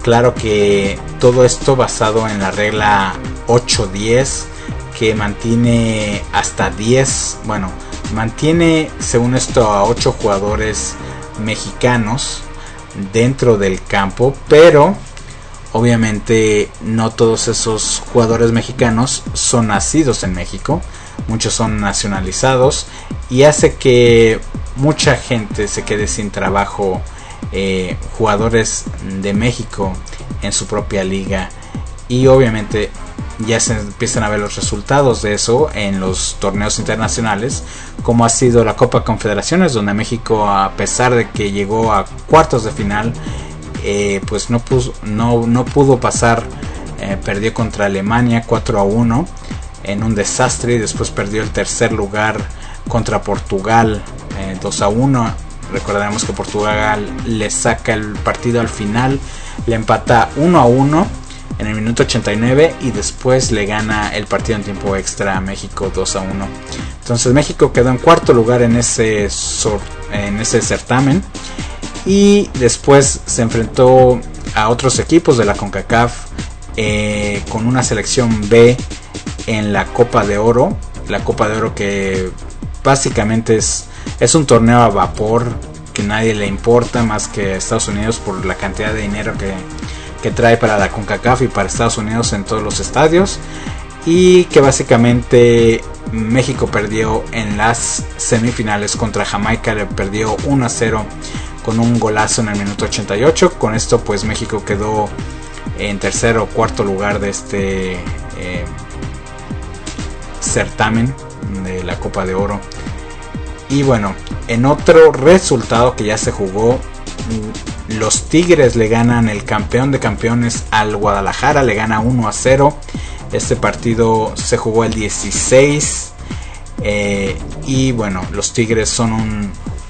Claro que todo esto basado en la regla 8-10, que mantiene hasta 10, bueno, mantiene según esto a 8 jugadores mexicanos dentro del campo, pero obviamente no todos esos jugadores mexicanos son nacidos en México, muchos son nacionalizados y hace que mucha gente se quede sin trabajo, jugadores de México en su propia liga, y obviamente ya se empiezan a ver los resultados de eso en los torneos internacionales, como ha sido la Copa Confederaciones, donde México, a pesar de que llegó a cuartos de final, pues no pudo pasar, perdió contra Alemania 4-1 en un desastre, y después perdió el tercer lugar contra Portugal 2-1. Recordaremos que Portugal le saca el partido al final, le empata 1-1 en el minuto 89 y después le gana el partido en tiempo extra a México 2-1. Entonces México quedó en cuarto lugar en ese certamen, y después se enfrentó a otros equipos de la CONCACAF con una selección B en la Copa de Oro. La Copa de Oro, que básicamente es un torneo a vapor que nadie le importa más que a Estados Unidos por la cantidad de dinero que trae para la CONCACAF y para Estados Unidos en todos los estadios, y que básicamente México perdió en las semifinales contra Jamaica, le perdió 1-0 con un golazo en el minuto 88. Con esto pues México quedó en tercer o cuarto lugar de este certamen de la Copa de Oro. Y bueno, en otro resultado que ya se jugó, los Tigres le ganan el campeón de campeones al Guadalajara, le gana 1-0. Este partido se jugó el 16, y bueno, los Tigres son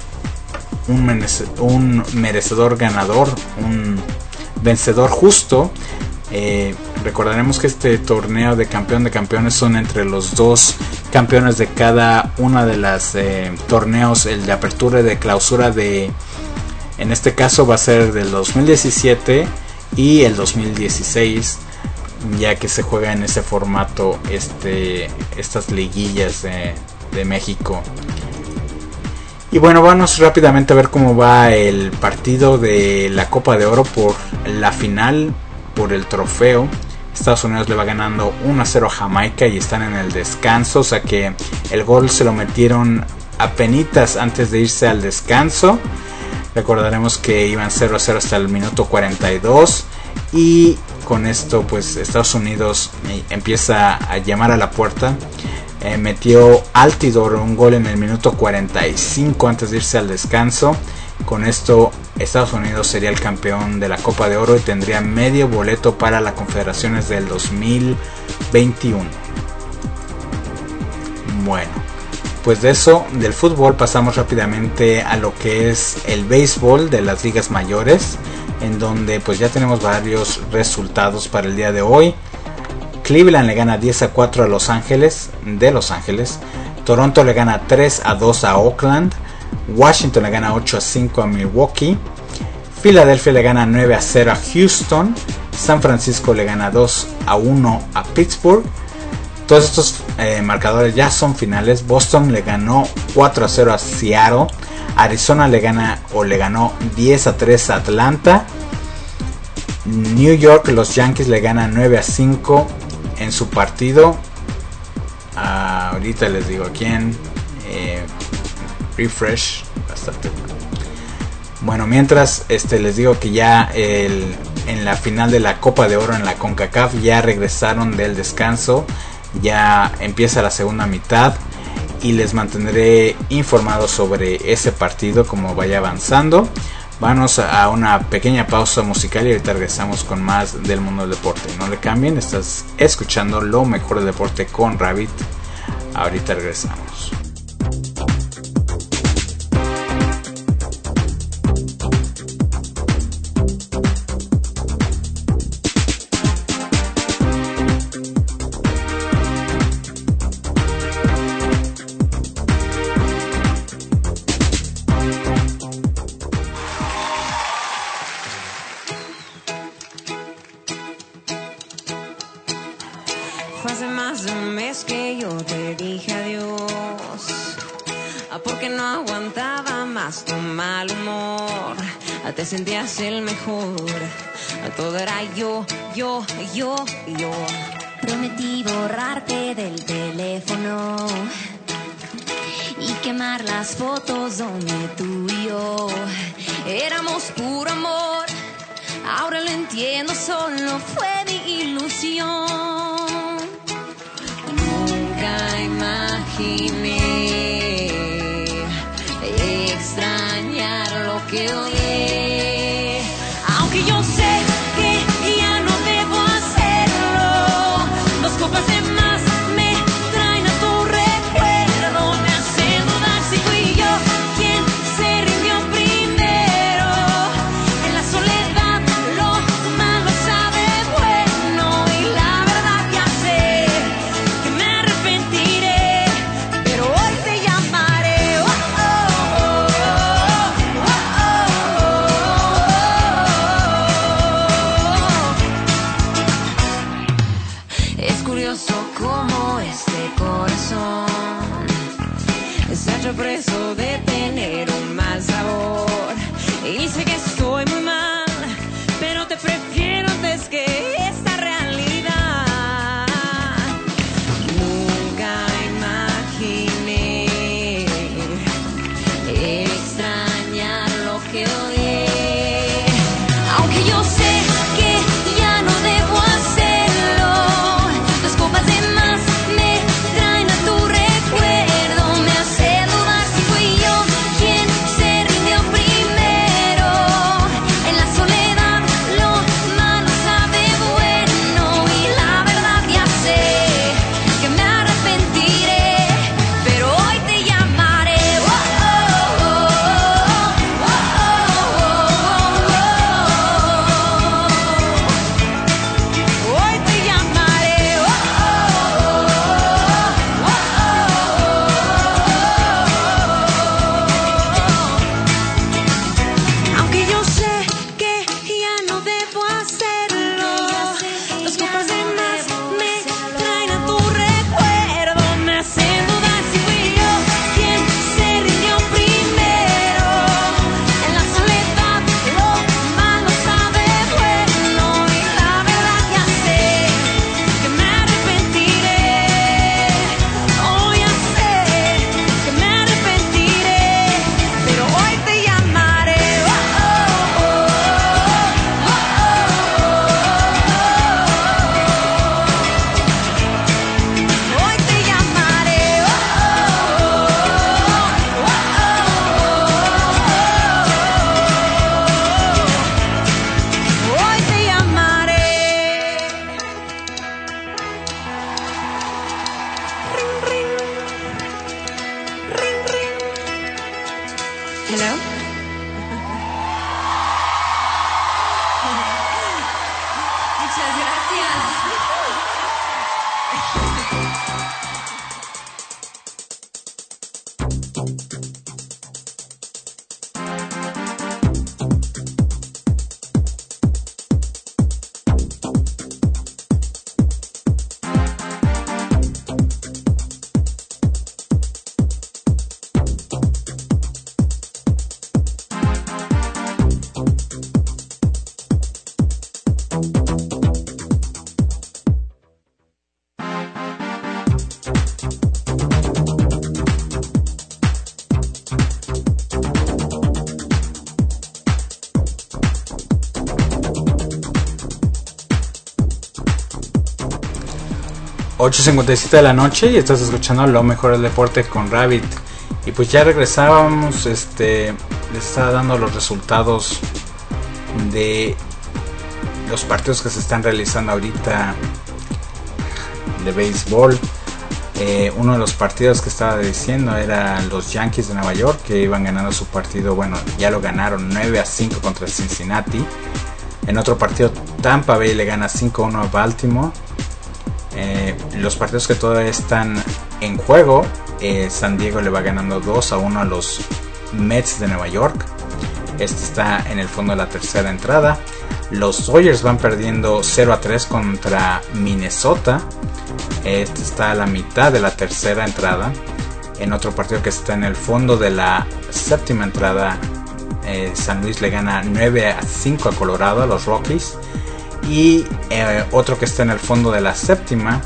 un merecedor ganador, un vencedor justo. Recordaremos que este torneo de campeón de campeones son entre los dos campeones de cada una de las torneos, el de apertura y de clausura en este caso va a ser del 2017 y el 2016, ya que se juega en ese formato estas liguillas de México. Y bueno, vamos rápidamente a ver cómo va el partido de la Copa de Oro por la final, por el trofeo. Estados Unidos le va ganando 1-0 a Jamaica y están en el descanso, o sea que el gol se lo metieron apenitas antes de irse al descanso. Recordaremos que iban 0-0 hasta el minuto 42, y con esto pues Estados Unidos empieza a llamar a la puerta. Metió Altidore un gol en el minuto 45 antes de irse al descanso. Con esto Estados Unidos sería el campeón de la Copa de Oro y tendría medio boleto para las Confederaciones del 2021. Bueno, pues de eso, del fútbol, pasamos rápidamente a lo que es el béisbol de las ligas mayores, en donde pues ya tenemos varios resultados para el día de hoy. Cleveland le gana 10-4 a Los Ángeles, Toronto le gana 3-2 a Oakland, Washington le gana 8-5 a Milwaukee, Filadelfia le gana 9-0 a Houston, San Francisco le gana 2-1 a Pittsburgh. Todos estos marcadores ya son finales. Boston le ganó 4-0 a Seattle, Arizona le ganó 10-3 a Atlanta, New York, los Yankees le ganan 9-5 en su partido. Ahorita les digo a quién. Refresh. Bastante bueno. Mientras les digo que ya en la final de la Copa de Oro en la CONCACAF ya regresaron del descanso. Ya empieza la segunda mitad y les mantendré informados sobre ese partido como vaya avanzando. Vamos a una pequeña pausa musical y ahorita regresamos con más del mundo del deporte. No le cambien, estás escuchando lo mejor del deporte con Rabbit. Ahorita regresamos. más de un mes que yo te dije adiós, porque no aguantaba más tu mal humor. Te sentías el mejor, todo era yo. Prometí borrarte del teléfono y quemar las fotos donde tú y yo éramos puro amor. Ahora lo entiendo, solo fue mi ilusión. Nunca imaginé extrañar lo que odié, aunque yo sé que ya no debo hacerlo. Dos copas de más me traen a tu recuerdo, me hacen dudar si fui yo quien se rindió primero. En la soledad lo malo sabe bueno, y la verdad ya sé que me arrepentiré, pero hoy te llamaré. Es curioso cómo este corazón se ha hecho preso de tener un mal sabor. Y sé que estoy muy mal, pero te prefiero antes que esta realidad. Nunca imaginé extrañar lo que odié, aunque yo sé que ya no debo hacerlo. Dos copas de más me traen a tu recuerdo, me hace dudar si fui yo quien se rindió primero. En la soledad lo malo sabe bueno, y la verdad ya sé que me arrepentiré, pero hoy te llamaré. Hoy te llamaré. Aunque yo sé que ya no debo hacerlo, dos copas de más me traen a tu recuerdo, me hacen dudar si fui yo quien se rindió primero. En la soledad lo malo sabe bueno, y la verdad ya sé que me arrepentiré. Oh, ya sé que me arrepentiré, pero hoy te llamaré. Hoy te llamaré. Hoy te llamaré. Ring, ring. Ring, ring. Hello. Muchas gracias. 8:57 de la noche y estás escuchando Lo Mejor del Deporte con Rabbit. Y pues ya regresábamos, les estaba dando los resultados de los partidos que se están realizando ahorita de béisbol. Uno de los partidos que estaba diciendo era los Yankees de Nueva York, que iban ganando su partido. Bueno, ya lo ganaron 9-5 contra Cincinnati. En otro partido Tampa Bay le gana 5-1 a Baltimore. Los partidos que todavía están en juego, San Diego le va ganando 2-1 a los Mets de Nueva York. Este está en el fondo de la tercera entrada. Los Dodgers van perdiendo 0-3 contra Minnesota. Este está a la mitad de la tercera entrada. En otro partido que está en el fondo de la séptima entrada, San Luis le gana 9-5 a Colorado, a los Rockies. Y otro que está en el fondo de la séptima,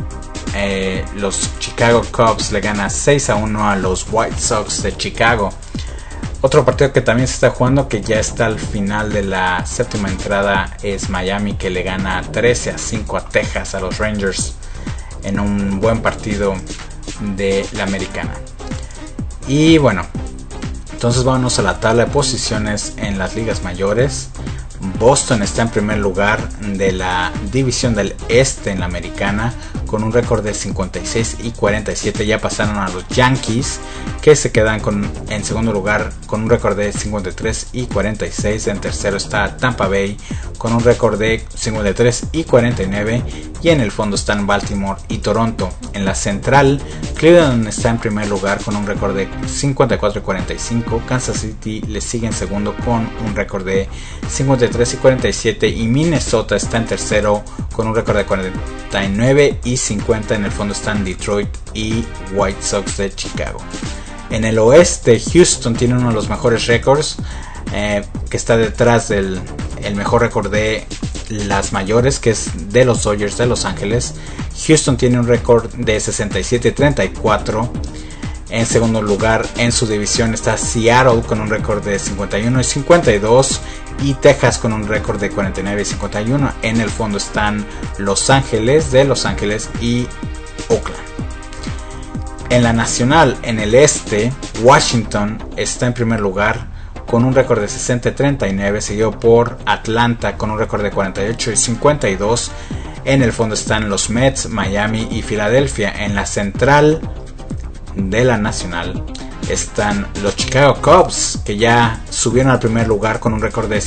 los Chicago Cubs le gana 6-1 a los White Sox de Chicago. Otro partido que también se está jugando, que ya está al final de la séptima entrada, es Miami, que le gana 13-5 a Texas, a los Rangers, en un buen partido de la americana. Y bueno, entonces vámonos a la tabla de posiciones en las ligas mayores. Boston está en primer lugar de la división del este en la americana con un récord de 56-47. Ya pasaron a los Yankees, que se quedan en segundo lugar con un récord de 53-46. En tercero está Tampa Bay con un récord de 53-49. Y en el fondo están Baltimore y Toronto. En la central, Cleveland está en primer lugar con un récord de 54-45. Kansas City le sigue en segundo con un récord de 53-47. Y Minnesota está en tercero con un récord de 49-50. En el fondo están Detroit y White Sox de Chicago. En el oeste, Houston tiene uno de los mejores récords, que está detrás del mejor récord de las mayores, que es de los Dodgers de Los Ángeles. Houston tiene un récord de 67-34. En segundo lugar en su división está Seattle con un récord de 51-52 y Texas con un récord de 49-51. En el fondo están Los Ángeles de Los Ángeles y Oakland. En la nacional, en el este, Washington está en primer lugar con un récord de 60-39, seguido por Atlanta con un récord de 48-52. En el fondo están los Mets, Miami y Filadelfia. En la central de la nacional están los Chicago Cubs, que ya subieron al primer lugar con un récord de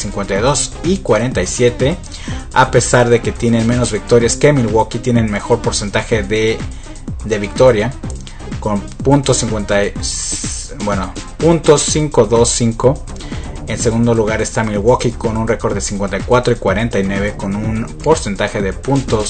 52-47. A pesar de que tienen menos victorias que Milwaukee, tienen mejor porcentaje de victoria con .525. En segundo lugar está Milwaukee con un récord de 54-49 con un porcentaje de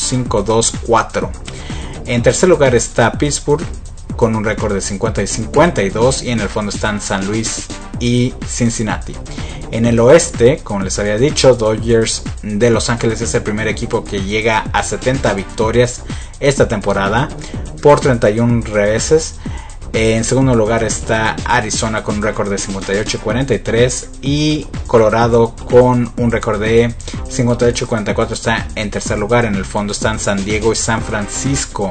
.524. En tercer lugar está Pittsburgh con un récord de 50-52 y en el fondo están San Luis y Cincinnati. En el oeste, como les había dicho, Dodgers de Los Ángeles es el primer equipo que llega a 70 victorias esta temporada por 31 reveses. En segundo lugar está Arizona con un récord de 58-43 y Colorado con un récord de 58-44 está en tercer lugar. En el fondo están San Diego y San Francisco.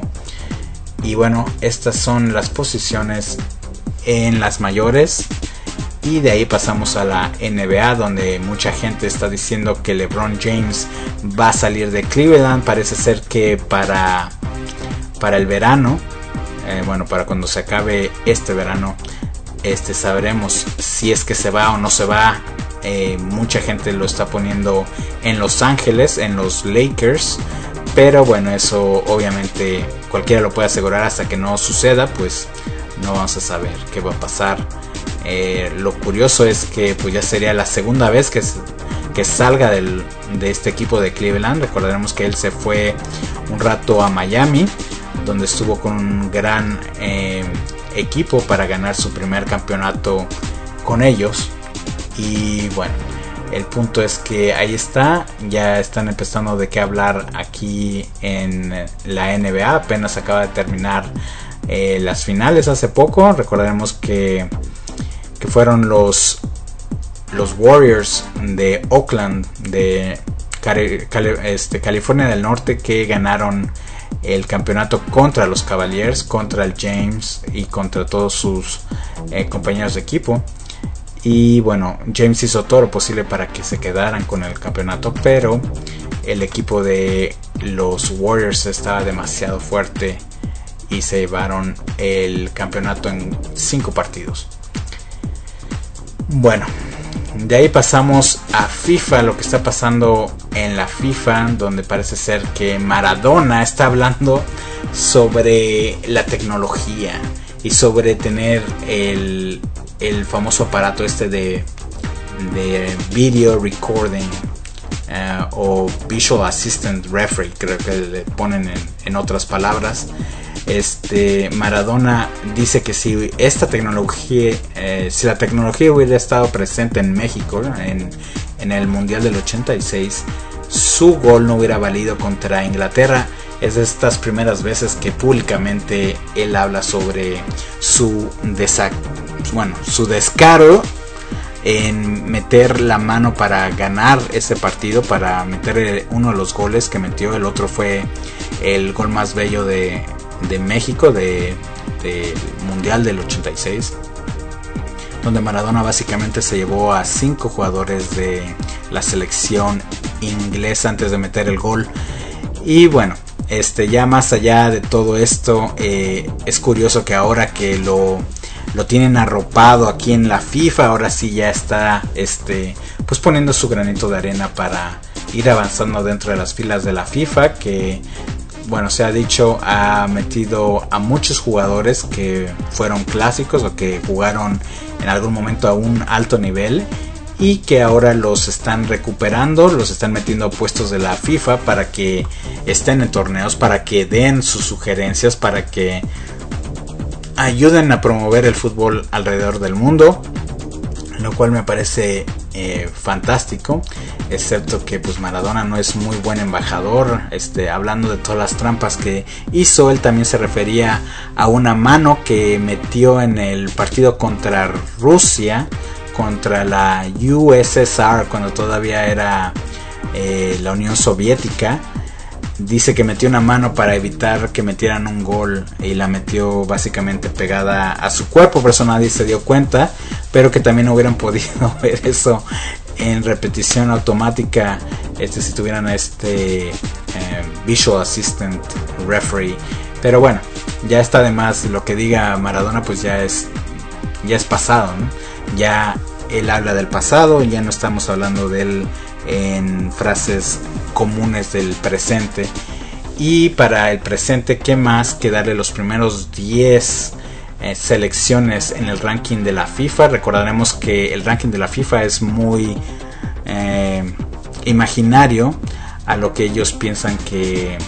Y bueno, estas son las posiciones en las mayores. Y de ahí pasamos a la NBA, donde mucha gente está diciendo que LeBron James va a salir de Cleveland. Parece ser que para el verano, para cuando se acabe este verano, sabremos si es que se va o no se va. Mucha gente lo está poniendo en Los Ángeles, en los Lakers. Pero bueno, eso obviamente cualquiera lo puede asegurar hasta que no suceda, pues no vamos a saber qué va a pasar. Lo curioso es que pues ya sería la segunda vez que salga de este equipo de Cleveland. Recordaremos que él se fue un rato a Miami, donde estuvo con un gran equipo para ganar su primer campeonato con ellos. Y bueno, el punto es que ahí está, ya están empezando de qué hablar aquí en la NBA. Apenas acaba de terminar las finales hace poco. Recordaremos que fueron los Warriors de Oakland, de California del Norte, que ganaron el campeonato contra los Cavaliers, contra el James y contra todos sus compañeros de equipo. Y bueno, James hizo todo lo posible para que se quedaran con el campeonato, pero el equipo de los Warriors estaba demasiado fuerte y se llevaron el campeonato en 5 partidos. Bueno, de ahí pasamos a FIFA, lo que está pasando en la FIFA, donde parece ser que Maradona está hablando sobre la tecnología y sobre tener el famoso aparato de video recording, o Visual Assistant Referee, creo que le ponen en otras palabras. Maradona dice que si esta tecnología, si la tecnología hubiera estado presente en México en el Mundial del 86, su gol no hubiera valido contra Inglaterra. Es de estas primeras veces que públicamente él habla sobre su descaro en meter la mano para ganar ese partido, para meter uno de los goles que metió. El otro fue el gol más bello de México del Mundial del 86, donde Maradona básicamente se llevó a 5 jugadores de la selección inglesa antes de meter el gol. Y bueno, ya más allá de todo esto, es curioso que ahora que lo tienen arropado aquí en la FIFA, ahora sí ya está pues poniendo su granito de arena para ir avanzando dentro de las filas de la FIFA, que bueno, se ha dicho, ha metido a muchos jugadores que fueron clásicos o que jugaron en algún momento a un alto nivel y que ahora los están recuperando, los están metiendo a puestos de la FIFA para que estén en torneos, para que den sus sugerencias, para que ayuden a promover el fútbol alrededor del mundo, lo cual me parece fantástico, excepto que pues Maradona no es muy buen embajador. Hablando de todas las trampas que hizo, él también se refería a una mano que metió en el partido contra Rusia, contra la USSR, cuando todavía era la Unión Soviética. Dice que metió una mano para evitar que metieran un gol y la metió básicamente pegada a su cuerpo, por eso nadie se dio cuenta, pero que también hubieran podido ver eso en repetición automática si tuvieran Visual Assistant Referee. Pero bueno, ya está de más lo que diga Maradona, pues ya es pasado, ¿no? Ya él habla del pasado, ya no estamos hablando de él en frases comunes del presente. Y para el presente, ¿qué más que darle los primeros 10 selecciones en el ranking de la FIFA? Recordaremos que el ranking de la FIFA es muy imaginario a lo que ellos piensan que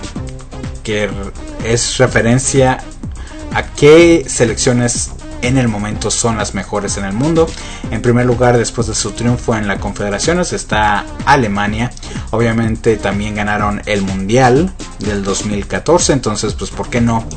es referencia a qué selecciones en el momento son las mejores en el mundo. En primer lugar, después de su triunfo en la Confederaciones, está Alemania. Obviamente también ganaron el Mundial del 2014, entonces pues ¿por qué no?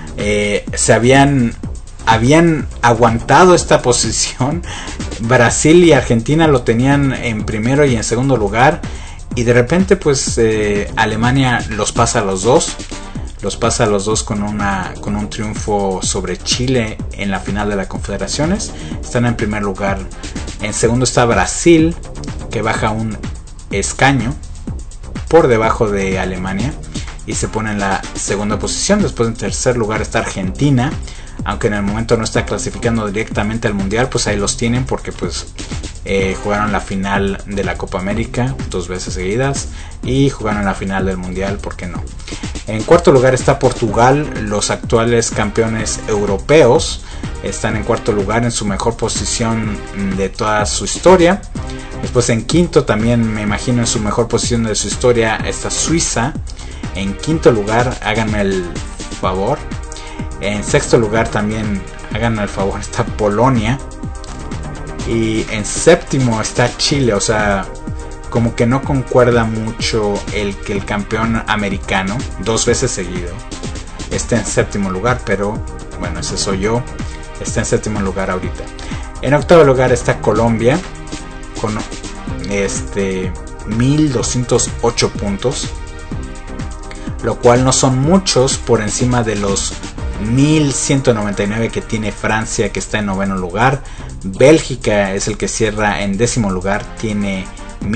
Habían aguantado esta posición. Brasil y Argentina lo tenían en primero y en segundo lugar, y de repente pues Alemania los pasa a los dos. Los pasa a los dos con un triunfo sobre Chile en la final de las Confederaciones. Están en primer lugar. En segundo está Brasil, que baja un escaño por debajo de Alemania y se pone en la segunda posición. Después en tercer lugar está Argentina, aunque en el momento no está clasificando directamente al Mundial, pues ahí los tienen porque pues jugaron la final de la Copa América 2 veces seguidas y jugaron la final del Mundial, ¿por qué no? En cuarto lugar está Portugal, los actuales campeones europeos. Están en cuarto lugar en su mejor posición de toda su historia. Después en quinto, también me imagino en su mejor posición de su historia, está Suiza. En quinto lugar, háganme el favor. En sexto lugar también, háganme el favor, está Polonia. Y en séptimo está Chile, o sea, como que no concuerda mucho el que el campeón americano 2 veces seguido esté en séptimo lugar, pero bueno, ese soy yo, está en séptimo lugar ahorita. En octavo lugar está Colombia con 1208 puntos, lo cual no son muchos por encima de los 1199 que tiene Francia, que está en noveno lugar. Bélgica es el que cierra en décimo lugar, tiene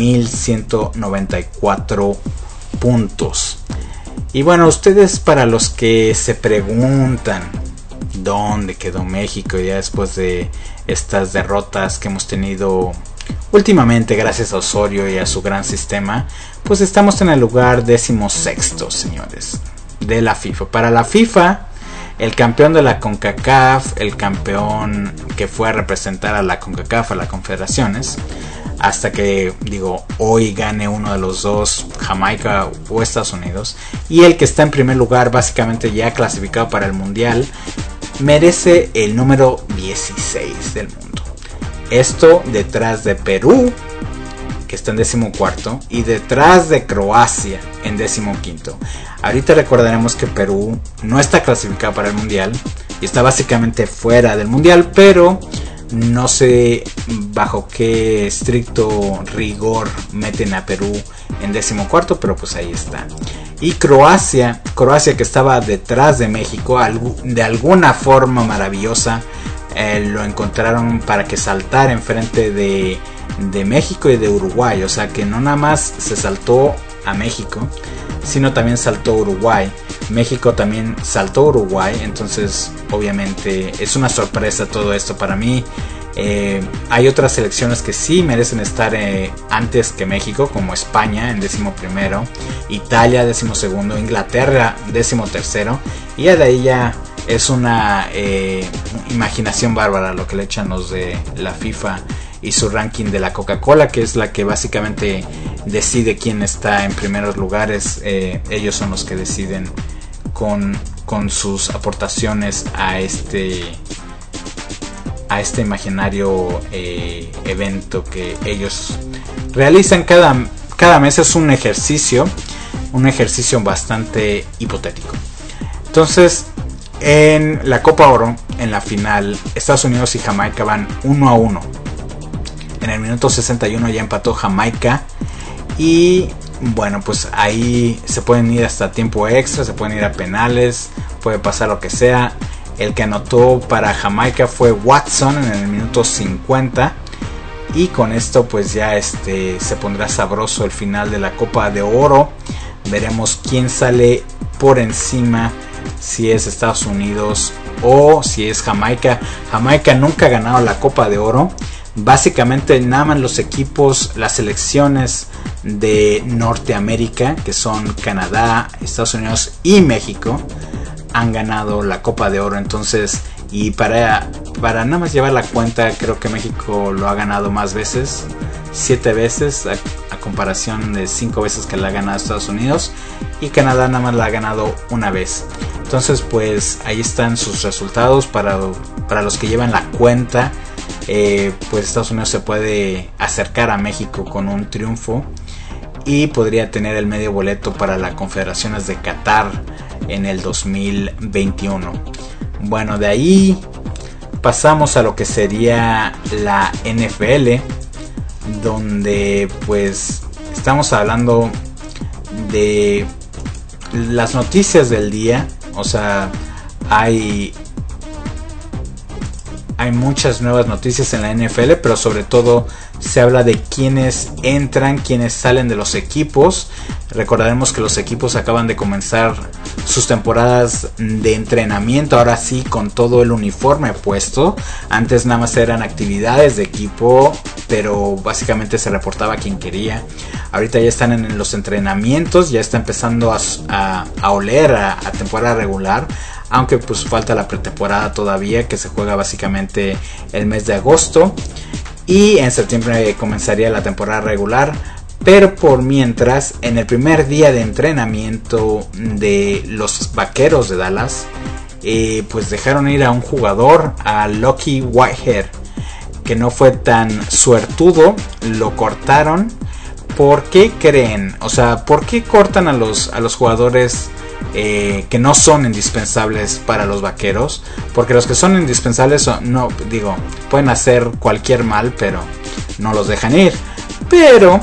1194 puntos. Y bueno, ustedes, para los que se preguntan dónde quedó México ya después de estas derrotas que hemos tenido últimamente gracias a Osorio y a su gran sistema, pues estamos en el lugar 16º, señores, de la FIFA. Para la FIFA, el campeón de la CONCACAF, el campeón que fue a representar a la CONCACAF, a las confederaciones, hasta que, digo, hoy gane uno de los dos, Jamaica o Estados Unidos, y el que está en primer lugar, básicamente ya clasificado para el mundial, merece el número 16 del mundo. Esto detrás de Perú, que está en 14º, y detrás de Croacia en 15º. Ahorita recordaremos que Perú no está clasificado para el mundial y está básicamente fuera del mundial, pero no sé bajo qué estricto rigor meten a Perú en 14º, pero pues ahí está. Y Croacia que estaba detrás de México, de alguna forma maravillosa, lo encontraron para que saltara enfrente de México y de Uruguay. O sea que no nada más se saltó a México, sino también saltó Uruguay. México también saltó Uruguay. Entonces obviamente es una sorpresa todo esto para mí. Hay otras selecciones que sí merecen estar antes que México, como España en 11º, Italia 12º, Inglaterra 13º, y de ahí ya es una imaginación bárbara lo que le echan los de la FIFA y su ranking de la Coca-Cola, que es la que básicamente decide quién está en primeros lugares. Ellos son los que deciden con sus aportaciones a este imaginario evento que ellos realizan cada mes. Es un ejercicio bastante hipotético. Entonces, en la Copa Oro, en la final, Estados Unidos y Jamaica van 1-1. En el minuto 61 ya empató Jamaica. Y bueno, pues ahí se pueden ir hasta tiempo extra, se pueden ir a penales, puede pasar lo que sea. El que anotó para Jamaica fue Watson en el minuto 50. Y con esto pues ya se pondrá sabroso el final de la Copa de Oro. Veremos quién sale por encima, si es Estados Unidos o si es Jamaica. Jamaica nunca ha ganado la Copa de Oro. Básicamente nada más los equipos, las selecciones de Norteamérica, que son Canadá, Estados Unidos y México, han ganado la Copa de Oro. Entonces, y para nada más llevar la cuenta, creo que México lo ha ganado más veces, 7 veces a comparación de 5 veces que la ha ganado Estados Unidos, y Canadá nada más la ha ganado una vez. Entonces pues ahí están sus resultados para los que llevan la cuenta. Pues Estados Unidos se puede acercar a México con un triunfo y podría tener el medio boleto para las Confederaciones de Qatar en el 2021. Bueno, de ahí pasamos a lo que sería la NFL, donde pues estamos hablando de las noticias del día. O sea, hay muchas nuevas noticias en la NFL, pero sobre todo se habla de quiénes entran, quiénes salen de los equipos. Recordaremos que los equipos acaban de comenzar sus temporadas de entrenamiento, ahora sí con todo el uniforme puesto. Antes nada más eran actividades de equipo, pero básicamente se reportaba quien quería. Ahorita ya están en los entrenamientos, ya está empezando a oler a temporada regular. Aunque pues falta la pretemporada todavía, que se juega básicamente el mes de agosto. Y en septiembre comenzaría la temporada regular. Pero por mientras, en el primer día de entrenamiento de los Vaqueros de Dallas, pues dejaron ir a un jugador, a Lucky Whitehead, que no fue tan suertudo, lo cortaron. ¿Por qué creen? O sea, ¿por qué cortan a los jugadores que no son indispensables para los Vaqueros? Porque los que son indispensables pueden hacer cualquier mal, pero no los dejan ir. Pero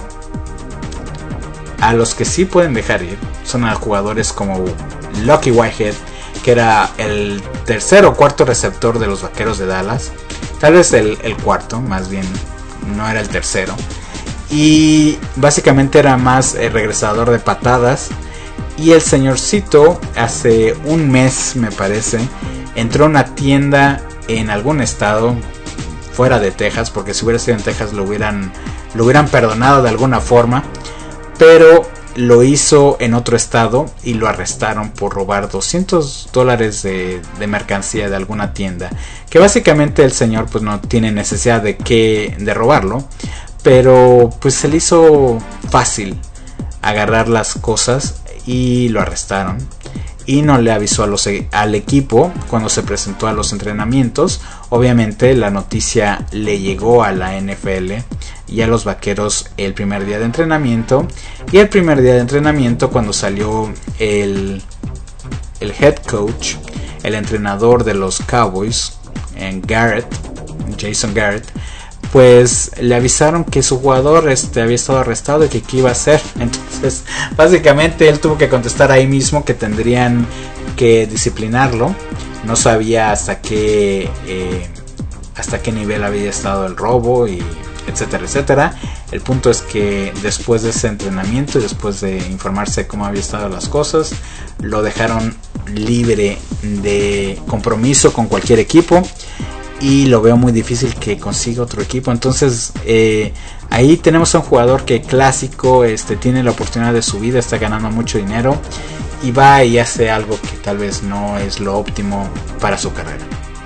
a los que sí pueden dejar ir son a jugadores como Lucky Whitehead, que era el tercer o cuarto receptor de los Vaqueros de Dallas. Tal vez el cuarto, más bien no era el tercero. Y básicamente era más regresador de patadas. Y el señorcito hace un mes, me parece, entró a una tienda en algún estado fuera de Texas, porque si hubiera sido en Texas lo hubieran perdonado de alguna forma. Pero lo hizo en otro estado y lo arrestaron por robar $200 de mercancía de alguna tienda, que básicamente el señor pues no tiene necesidad de robarlo, pero pues se le hizo fácil agarrar las cosas y lo arrestaron. Y no le avisó al equipo cuando se presentó a los entrenamientos. Obviamente la noticia le llegó a la NFL y a los Vaqueros el primer día de entrenamiento. Y el primer día de entrenamiento, cuando salió el head coach, el entrenador de los Cowboys, Jason Garrett, pues le avisaron que su jugador había estado arrestado y que qué iba a hacer. Entonces básicamente él tuvo que contestar ahí mismo que tendrían que disciplinarlo. No sabía hasta qué nivel había estado el robo, y etcétera, etcétera. El punto es que después de ese entrenamiento y después de informarse de cómo había estado las cosas, lo dejaron libre de compromiso con cualquier equipo. Y lo veo muy difícil que consiga otro equipo. Entonces ahí tenemos a un jugador que clásico, tiene la oportunidad de su vida, está ganando mucho dinero y va y hace algo que tal vez no es lo óptimo para su carrera.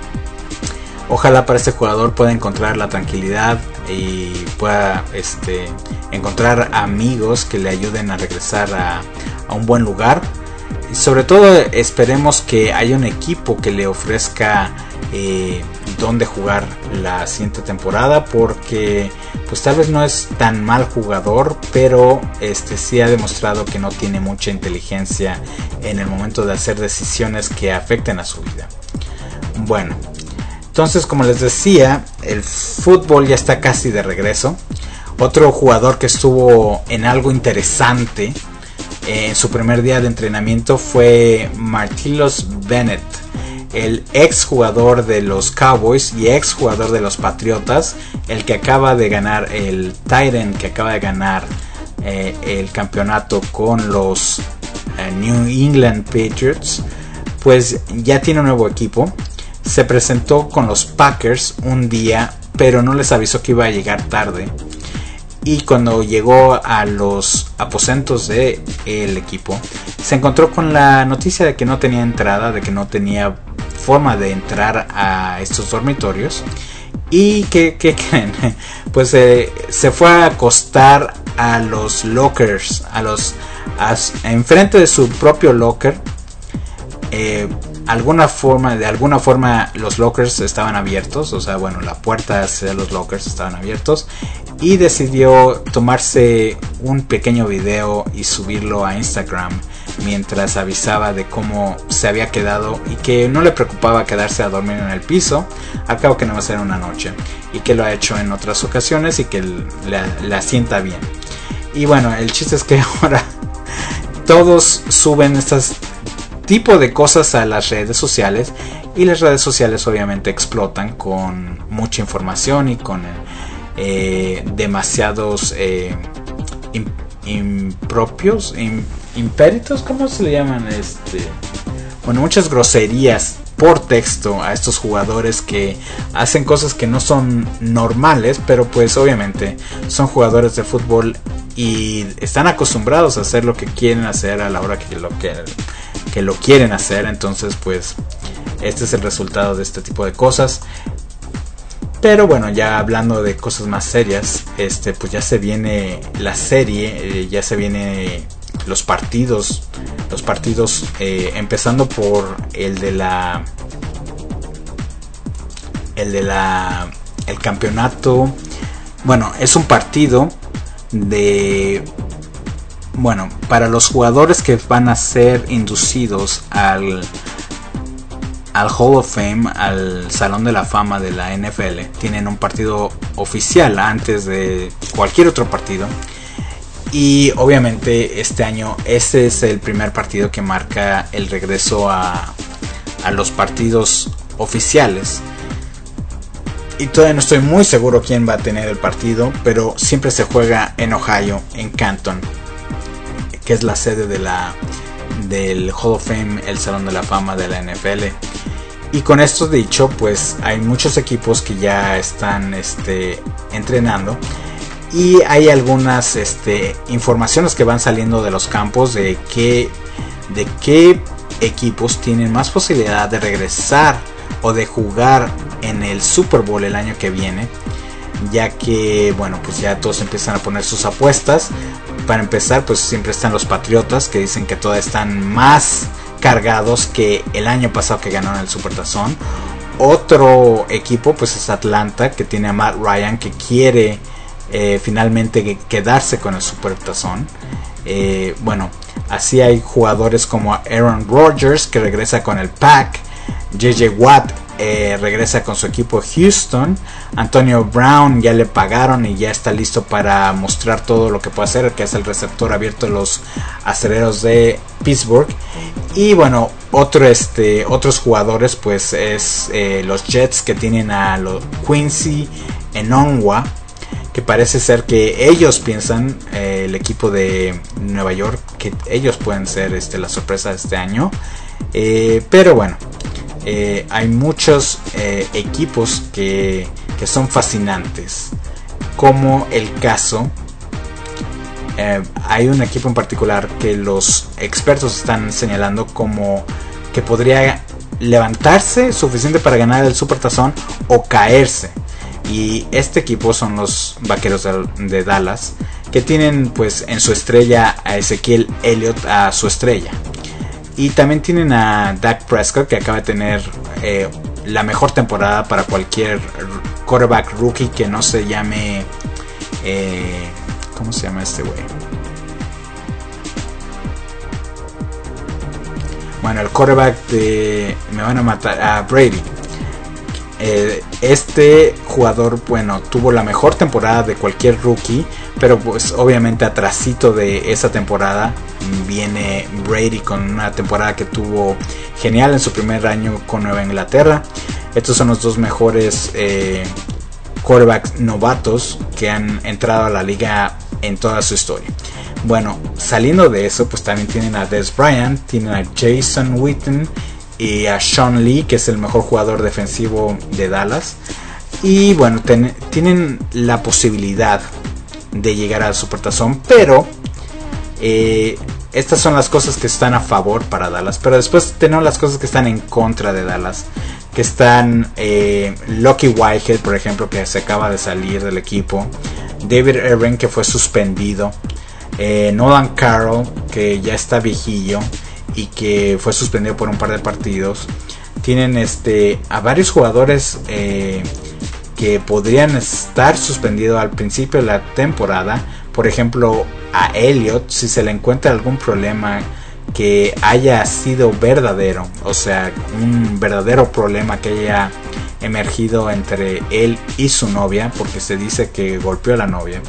Ojalá para este jugador pueda encontrar la tranquilidad y pueda encontrar amigos que le ayuden a regresar a un buen lugar. Y sobre todo esperemos que haya un equipo que le ofrezca donde jugar la siguiente temporada, porque pues tal vez no es tan mal jugador, pero sí ha demostrado que no tiene mucha inteligencia en el momento de hacer decisiones que afecten a su vida. Bueno, entonces, como les decía, el fútbol ya está casi de regreso. Otro jugador que estuvo en algo interesante en su primer día de entrenamiento fue Martellus Bennett, el ex jugador de los Cowboys y ex jugador de los Patriotas, el que acaba de ganar el Titan, que acaba de ganar el campeonato con los New England Patriots. Pues ya tiene un nuevo equipo. Se presentó con los Packers un día, pero no les avisó que iba a llegar tarde. Y cuando llegó a los aposentos del equipo, se encontró con la noticia de que no tenía entrada, de que no tenía forma de entrar a estos dormitorios. Y ¿qué creen? Pues se fue a acostar a los lockers, enfrente de su propio locker. De alguna forma los lockers estaban abiertos, o sea, bueno, la puerta hacia los lockers estaban abiertos, y decidió tomarse un pequeño video y subirlo a Instagram mientras avisaba de cómo se había quedado y que no le preocupaba quedarse a dormir en el piso, al cabo que no va a ser una noche, y que lo ha hecho en otras ocasiones y que la sienta bien. Y bueno, el chiste es que ahora todos suben estas tipo de cosas a las redes sociales, y las redes sociales obviamente explotan con mucha información y con demasiados impéritos, ¿cómo se le llaman? Bueno, muchas groserías por texto a estos jugadores que hacen cosas que no son normales, pero pues obviamente son jugadores de fútbol y están acostumbrados a hacer lo que quieren hacer a la hora que lo quieren hacer. Entonces pues este es el resultado de este tipo de cosas. Pero bueno, ya hablando de cosas más serias, pues ya se viene la serie, ya se viene los partidos, empezando por el campeonato. Bueno, es un partido para los jugadores que van a ser inducidos al Hall of Fame, al Salón de la Fama de la NFL. Tienen un partido oficial antes de cualquier otro partido. Y obviamente este año este es el primer partido que marca el regreso a los partidos oficiales. Y todavía no estoy muy seguro quién va a tener el partido, pero siempre se juega en Ohio, en Canton, que es la sede del Hall of Fame, el Salón de la Fama de la NFL. Y con esto dicho, pues hay muchos equipos que ya están entrenando. y hay algunas informaciones que van saliendo de los campos de qué equipos tienen más posibilidad de regresar o de jugar en el Super Bowl el año que viene, ya que bueno, pues ya todos empiezan a poner sus apuestas. Para empezar, pues siempre están los Patriotas, que dicen que todavía están más cargados que el año pasado que ganaron el Supertazón. Otro equipo pues es Atlanta, que tiene a Matt Ryan, que quiere finalmente quedarse con el Supertazón. Bueno, así hay jugadores como Aaron Rodgers, que regresa con el Pack. JJ Watt regresa con su equipo Houston. Antonio Brown ya le pagaron y ya está listo para mostrar todo lo que puede hacer, que es el receptor abierto de los Acereros de Pittsburgh. Y bueno, otros jugadores pues es los Jets, que tienen a los Quincy Enunwa, que parece ser que ellos piensan, el equipo de Nueva York, que ellos pueden ser la sorpresa de este año. Pero bueno, hay muchos equipos que son fascinantes, como el caso, hay un equipo en particular que los expertos están señalando como que podría levantarse suficiente para ganar el Supertazón o caerse, y este equipo son los Vaqueros de Dallas, que tienen pues en su estrella a Ezekiel Elliott, a su estrella. Y también tienen a Dak Prescott, que acaba de tener la mejor temporada para cualquier quarterback rookie que no se llame... ¿cómo se llama este güey? Bueno, el quarterback de... me van a matar, a Brady. Este jugador, bueno, tuvo la mejor temporada de cualquier rookie, pero pues obviamente atrasito de esa temporada viene Brady con una temporada que tuvo genial en su primer año con Nueva Inglaterra. Estos son los dos mejores quarterbacks novatos que han entrado a la liga en toda su historia. Bueno, saliendo de eso, pues también tienen a Dez Bryant, tienen a Jason Witten y a Sean Lee, que es el mejor jugador defensivo de Dallas. Y bueno, tienen la posibilidad de llegar al Supertazón, pero estas son las cosas que están a favor para Dallas. Pero después tenemos las cosas que están en contra de Dallas, que están Lucky Whitehead, por ejemplo, que se acaba de salir del equipo, David Irving, que fue suspendido, Nolan Carroll, que ya está viejillo y que fue suspendido por un par de partidos. Tienen a varios jugadores que podrían estar suspendidos al principio de la temporada. Por ejemplo, a Elliott, si se le encuentra algún problema que haya sido verdadero, o sea, un verdadero problema que haya emergido entre él y su novia, porque se dice que golpeó a la novia.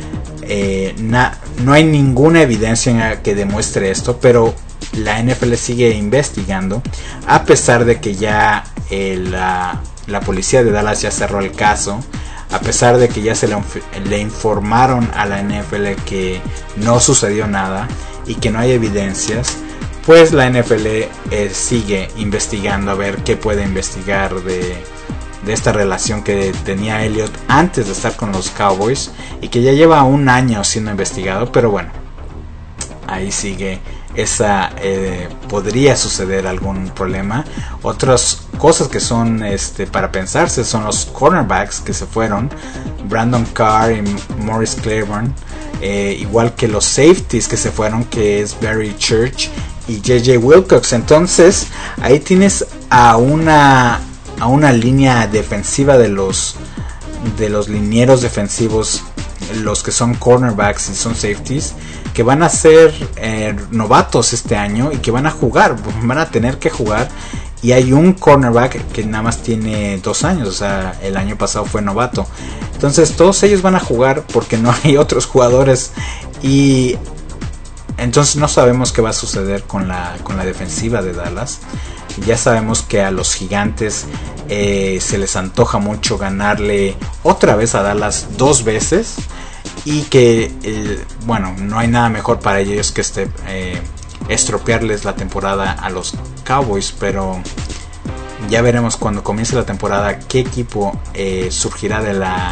No hay ninguna evidencia que demuestre esto, pero la NFL sigue investigando, a pesar de que ya la policía de Dallas ya cerró el caso, a pesar de que ya se le informaron a la NFL que no sucedió nada y que no hay evidencias. Pues la NFL sigue investigando a ver qué puede investigar de esta relación que tenía Elliott antes de estar con los Cowboys y que ya lleva un año siendo investigado. Pero bueno, ahí sigue podría suceder algún problema. Otras cosas que son para pensarse son los cornerbacks que se fueron, Brandon Carr y Morris Claiborne, igual que los safeties que se fueron, que es Barry Church y JJ Wilcox. Entonces ahí tienes a una línea defensiva de los linieros defensivos, los que son cornerbacks y son safeties, que van a ser novatos este año y que van a tener que jugar. Y hay un cornerback que nada más tiene 2 años, o sea, el año pasado fue novato. Entonces todos ellos van a jugar porque no hay otros jugadores, y entonces no sabemos qué va a suceder con la defensiva de Dallas. Ya sabemos que a los Gigantes se les antoja mucho ganarle otra vez a Dallas 2 veces, y que bueno, no hay nada mejor para ellos que estropearles la temporada a los Cowboys. Pero ya veremos cuando comience la temporada qué equipo surgirá de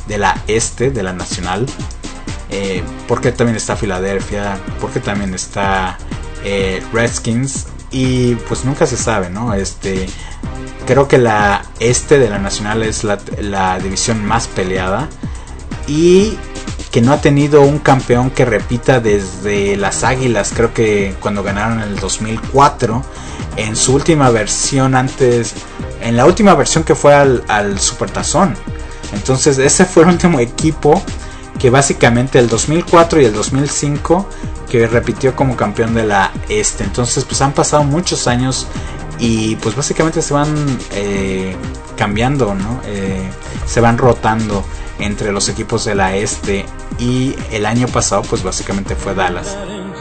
este, de la Nacional, porque también está Filadelfia, porque también está Redskins, y pues nunca se sabe, ¿no? Creo que la este de la Nacional es la división más peleada y que no ha tenido un campeón que repita desde las Águilas. Creo que cuando ganaron en el 2004, en su última versión en la última versión que fue al Supertazón. Entonces ese fue el último equipo que básicamente el 2004 y el 2005 que repitió como campeón de la este. Entonces pues han pasado muchos años y pues básicamente se van cambiando, ¿no? Se van rotando entre los equipos de la este, y el año pasado pues básicamente fue Dallas.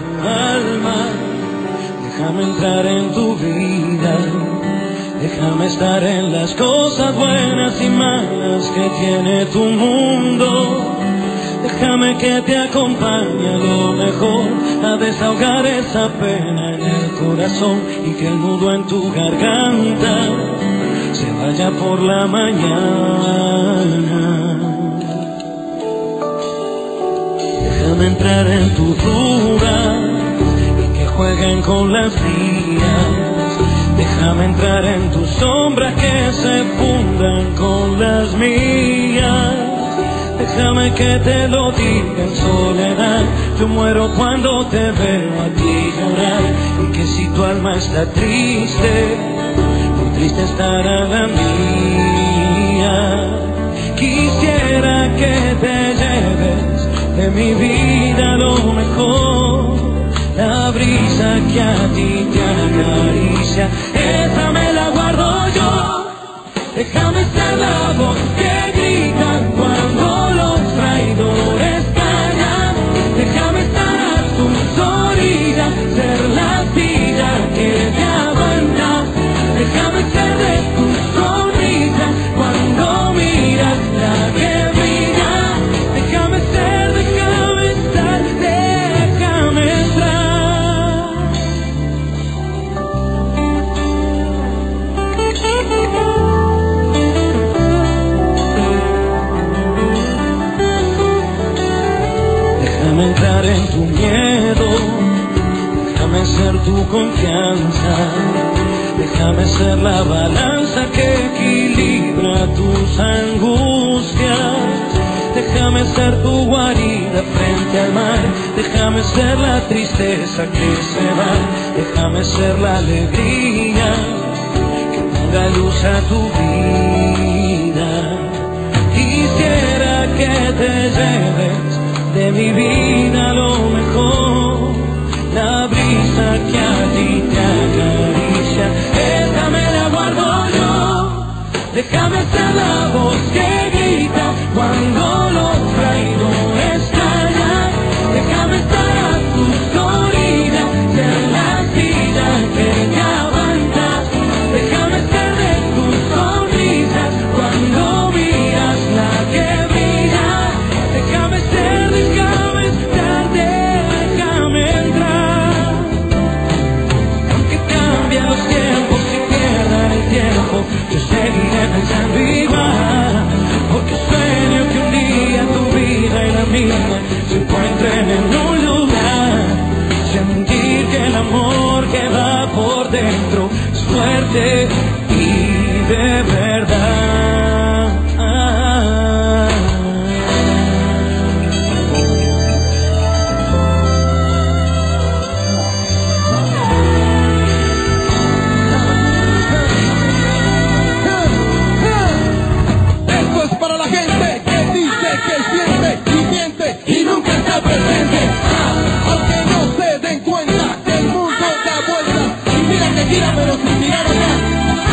Déjame entrar en tu vida, déjame estar en las cosas buenas y malas que tiene tu mundo. Déjame que te acompañe a lo mejor, a desahogar esa pena en el corazón, y que el nudo en tu garganta se vaya por la mañana. Déjame entrar en tu duda y que jueguen con las mías. Déjame entrar en tus sombras que se fundan con las mías. Déjame que te lo diga en soledad. Yo muero cuando te veo a ti llorar. Y que si tu alma está triste, muy triste estará la mía. Quisiera que te lleves de mi vida lo mejor, la brisa que a ti te acaricia, esa me la guardo yo. Déjame ser la voz que grita cuando los traidores callan. Déjame estar a tus orillas, ser la silla que te aguanta. Déjame ser de tus sonrisas cuando miras la que brilla. Déjame ser, déjame estar, déjame entrar. Déjame entrar en tu miedo, déjame ser tu confianza, déjame ser la balanza que equilibra tus angustias. Déjame ser tu guarida frente al mar, déjame ser la tristeza que se va, déjame ser la alegría que ponga luz a tu vida. Quisiera que te lleves de mi vida lo mejor, la brisa que a ti te acaricia, esa me la guardo yo. Déjame ser la voz que grita cuando los traidores callan. Déjame estar a tus orillas, ser la silla que te aguanta. Déjame ser de tus sonrisas cuando miras la que brilla. Déjame ser, déjame estar, déjame entrar. Aunque cambien los tiempos y pierda el tiempo, yo seguiré pensando igual, porque sueño que un día tu vida y la mía se encuentren en un lugar. Sentir que el amor que va por dentro es fuerte y de verdad. Y nunca está presente, aunque no se den cuenta que el mundo da vueltas y mira que gira pero sin mirar allá.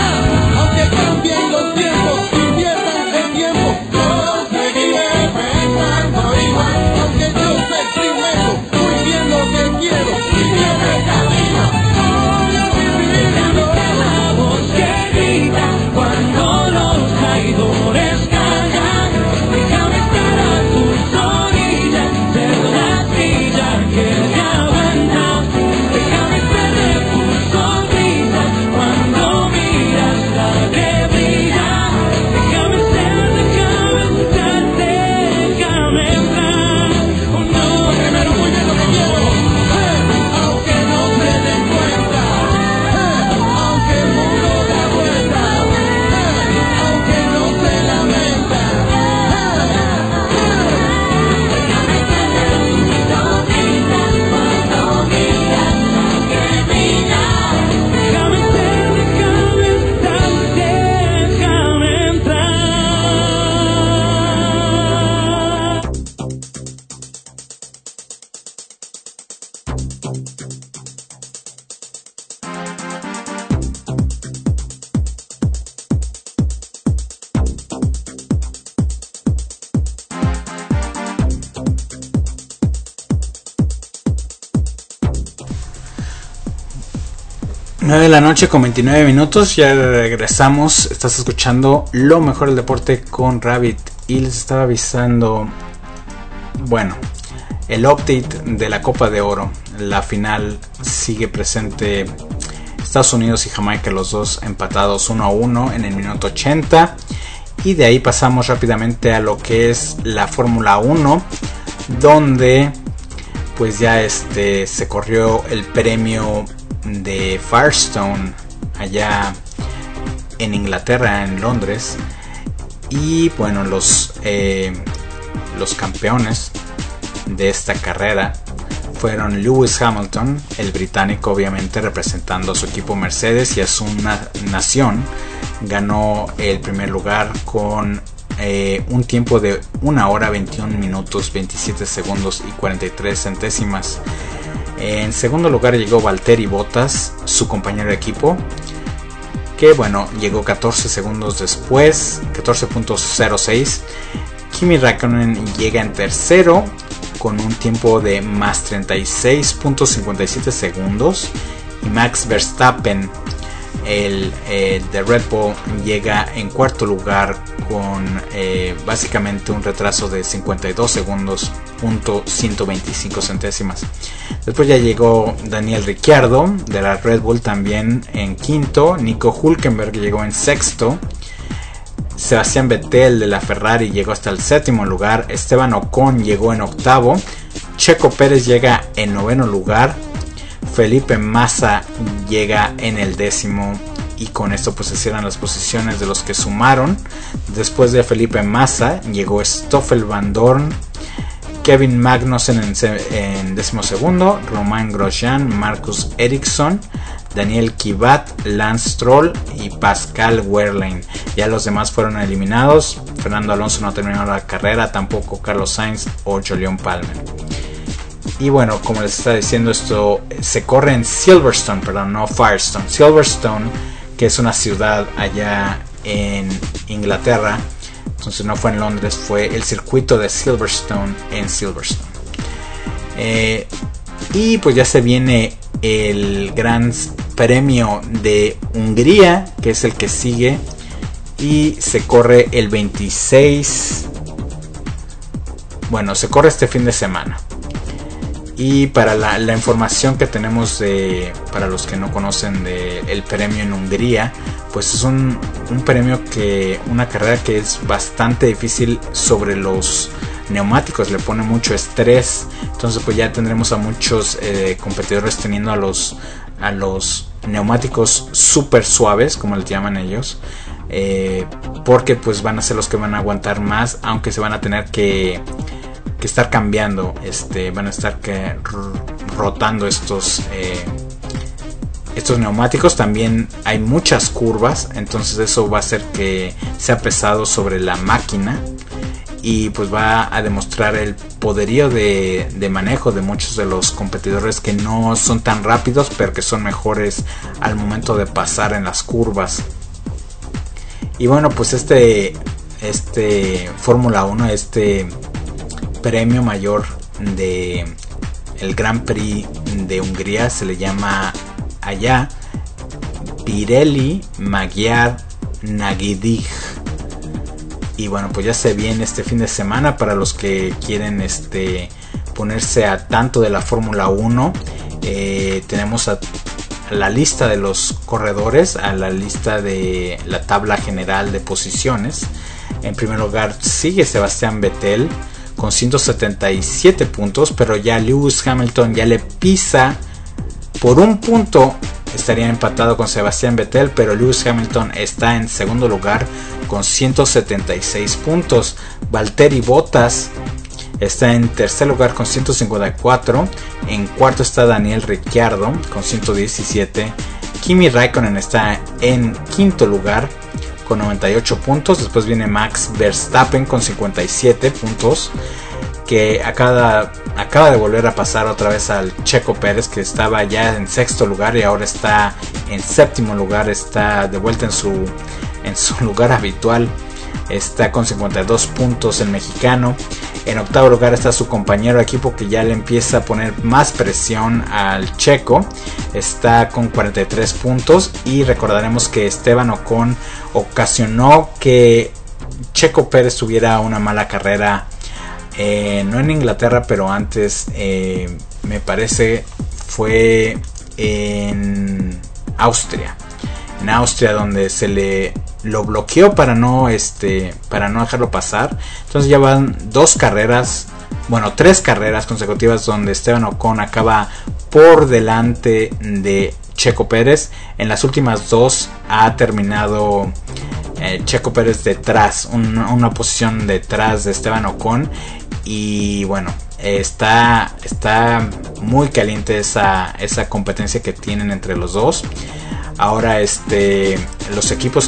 9 de la noche con 29 minutos, ya regresamos. Estás escuchando lo mejor del deporte con Rabbit. Y les estaba avisando, bueno, el update de la Copa de Oro. La final sigue presente Estados Unidos y Jamaica, los dos empatados 1-1 en el minuto 80. Y de ahí pasamos rápidamente a lo que es la Fórmula 1, donde pues ya se corrió el premio de Firestone allá en Inglaterra, en Londres. Y bueno, los campeones de esta carrera fueron Lewis Hamilton, el británico, obviamente representando a su equipo Mercedes y a su nación. Ganó el primer lugar con un tiempo de 1 hora 21 minutos 27 segundos y 43 centésimas. En segundo lugar llegó Valtteri Bottas, su compañero de equipo, que bueno, llegó 14 segundos después, 14.06. Kimi Räikkönen llega en tercero con un tiempo de más 36.57 segundos. Y Max Verstappen, el de Red Bull, llega en cuarto lugar con básicamente un retraso de 52 segundos, .125 centésimas. Después ya llegó Daniel Ricciardo de la Red Bull también en quinto. Nico Hülkenberg llegó en sexto. Sebastián Vettel de la Ferrari llegó hasta el séptimo lugar. Esteban Ocon llegó en octavo. Checo Pérez llega en noveno lugar. Felipe Massa llega en el décimo. Y con esto pues se cierran las posiciones de los que sumaron. Después de Felipe Massa llegó Stoffel Van Dorn, Kevin Magnussen en décimo segundo, Romain Grosjean, Marcus Ericsson, Daniel Kvyat, Lance Stroll y Pascal Wehrlein. Ya los demás fueron eliminados. Fernando Alonso no terminó la carrera, tampoco Carlos Sainz o Jolyon Palmer. Y bueno, como les estaba diciendo, esto se corre en Silverstone, perdón, no Firestone. Silverstone, que es una ciudad allá en Inglaterra. Entonces no fue en Londres, fue el circuito de Silverstone en Silverstone. Y pues ya se viene el Gran Premio de Hungría, que es el que sigue. Y se corre el 26. Bueno, se corre este fin de semana. Y para la información que tenemos para los que no conocen del premio en Hungría, pues es un premio una carrera que es bastante difícil sobre los neumáticos, le pone mucho estrés. Entonces pues ya tendremos a muchos competidores teniendo a los neumáticos súper suaves, como les llaman ellos, porque pues van a ser los que van a aguantar más, aunque se van a tener que estar cambiando, van a estar rotando estos neumáticos. También hay muchas curvas, entonces eso va a hacer que sea pesado sobre la máquina y pues va a demostrar el poderío de manejo de muchos de los competidores que no son tan rápidos, pero que son mejores al momento de pasar en las curvas. Y bueno, pues este Fórmula 1, premio mayor de el Grand Prix de Hungría, se le llama allá Pirelli Magyar Nagydíj. Y bueno, pues ya se viene este fin de semana para los que quieren ponerse a tanto de la Fórmula 1. Tenemos a la lista de los corredores, a la lista de la tabla general de posiciones. En primer lugar sigue Sebastián Vettel con 177 puntos, pero ya Lewis Hamilton ya le pisa por un punto. Estaría empatado con Sebastián Vettel, pero Lewis Hamilton está en segundo lugar con 176 puntos. Valtteri Bottas está en tercer lugar con 154. En cuarto está Daniel Ricciardo con 117. Kimi Räikkönen está en quinto lugar con 98 puntos. Después viene Max Verstappen con 57 puntos, que acaba de volver a pasar otra vez al Checo Pérez, que estaba ya en sexto lugar y ahora está en séptimo lugar. Está de vuelta en su lugar habitual. Está con 52 puntos el mexicano. En octavo lugar está su compañero de equipo, que ya le empieza a poner más presión al checo. Está con 43 puntos y recordaremos que Esteban Ocon ocasionó que Checo Pérez tuviera una mala carrera, no en Inglaterra, pero antes me parece fue en Austria. En Austria, donde se lo bloqueó para no dejarlo pasar. Entonces ya van 3 carreras consecutivas donde Esteban Ocon acaba por delante de Checo Pérez. En las últimas 2 ha terminado Checo Pérez detrás, una posición detrás de Esteban Ocon. Y bueno, está muy caliente esa competencia que tienen entre los dos. Ahora los equipos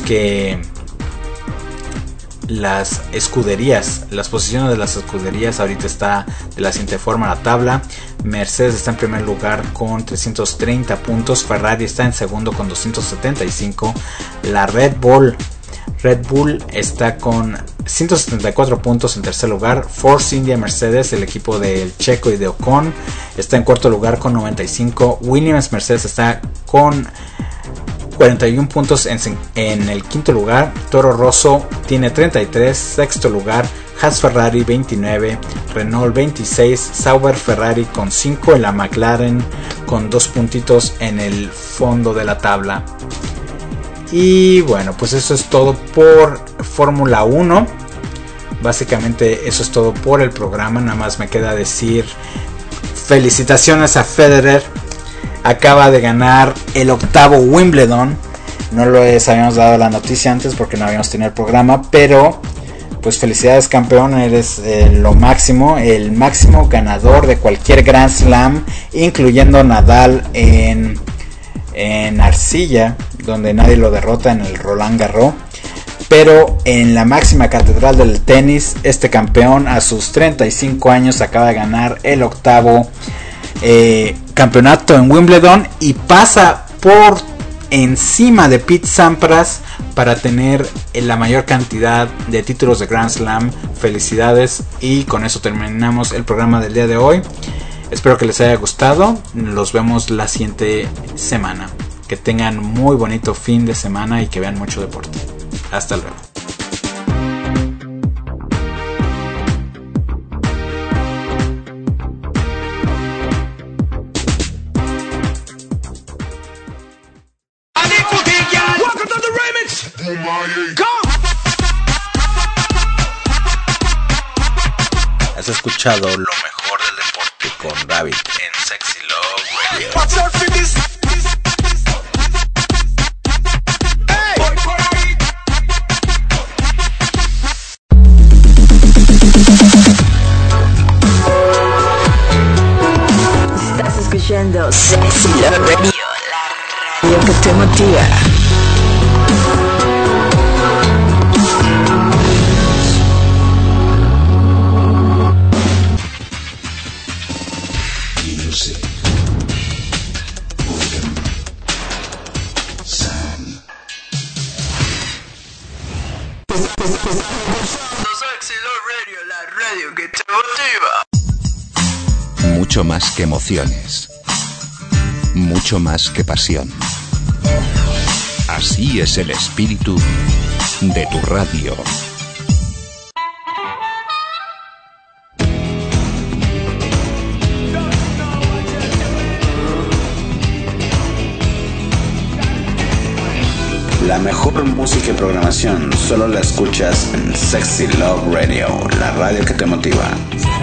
las escuderías, las posiciones de las escuderías ahorita está de la siguiente forma la tabla. Mercedes está en primer lugar con 330 puntos, Ferrari está en segundo con 275, la Red Bull está con 174 puntos en tercer lugar. Force India Mercedes, el equipo del Checo y de Ocon, está en cuarto lugar con 95. Williams Mercedes está con 41 puntos en el quinto lugar. Toro Rosso tiene 33, sexto lugar. Haas Ferrari 29, Renault 26, Sauber Ferrari con 5 y la McLaren con 2 puntitos en el fondo de la tabla. Y bueno, pues eso es todo por Fórmula 1. Básicamente eso es todo por el programa. Nada más me queda decir felicitaciones a Federer. Acaba de ganar el 8º Wimbledon. No les habíamos dado la noticia antes porque no habíamos tenido el programa, pero pues felicidades, campeón. Eres lo máximo, el máximo ganador de cualquier Grand Slam, incluyendo Nadal en arcilla, donde nadie lo derrota, en el Roland Garros. Pero en la máxima catedral del tenis, este campeón a sus 35 años acaba de ganar el 8º campeonato en Wimbledon y pasa por encima de Pete Sampras para tener la mayor cantidad de títulos de Grand Slam. Felicidades, y con eso terminamos el programa del día de hoy. Espero que les haya gustado. Los vemos la siguiente semana. Que tengan muy bonito fin de semana y que vean mucho deporte. Hasta luego. Has escuchado lo mejor del deporte con David en Sexy Love Radio. Estás escuchando Sexy Love Radio, la radio que te motiva. Mucho más que emociones, mucho más que pasión. Así es el espíritu de tu radio. La mejor música y programación solo la escuchas en Sexy Love Radio, la radio que te motiva.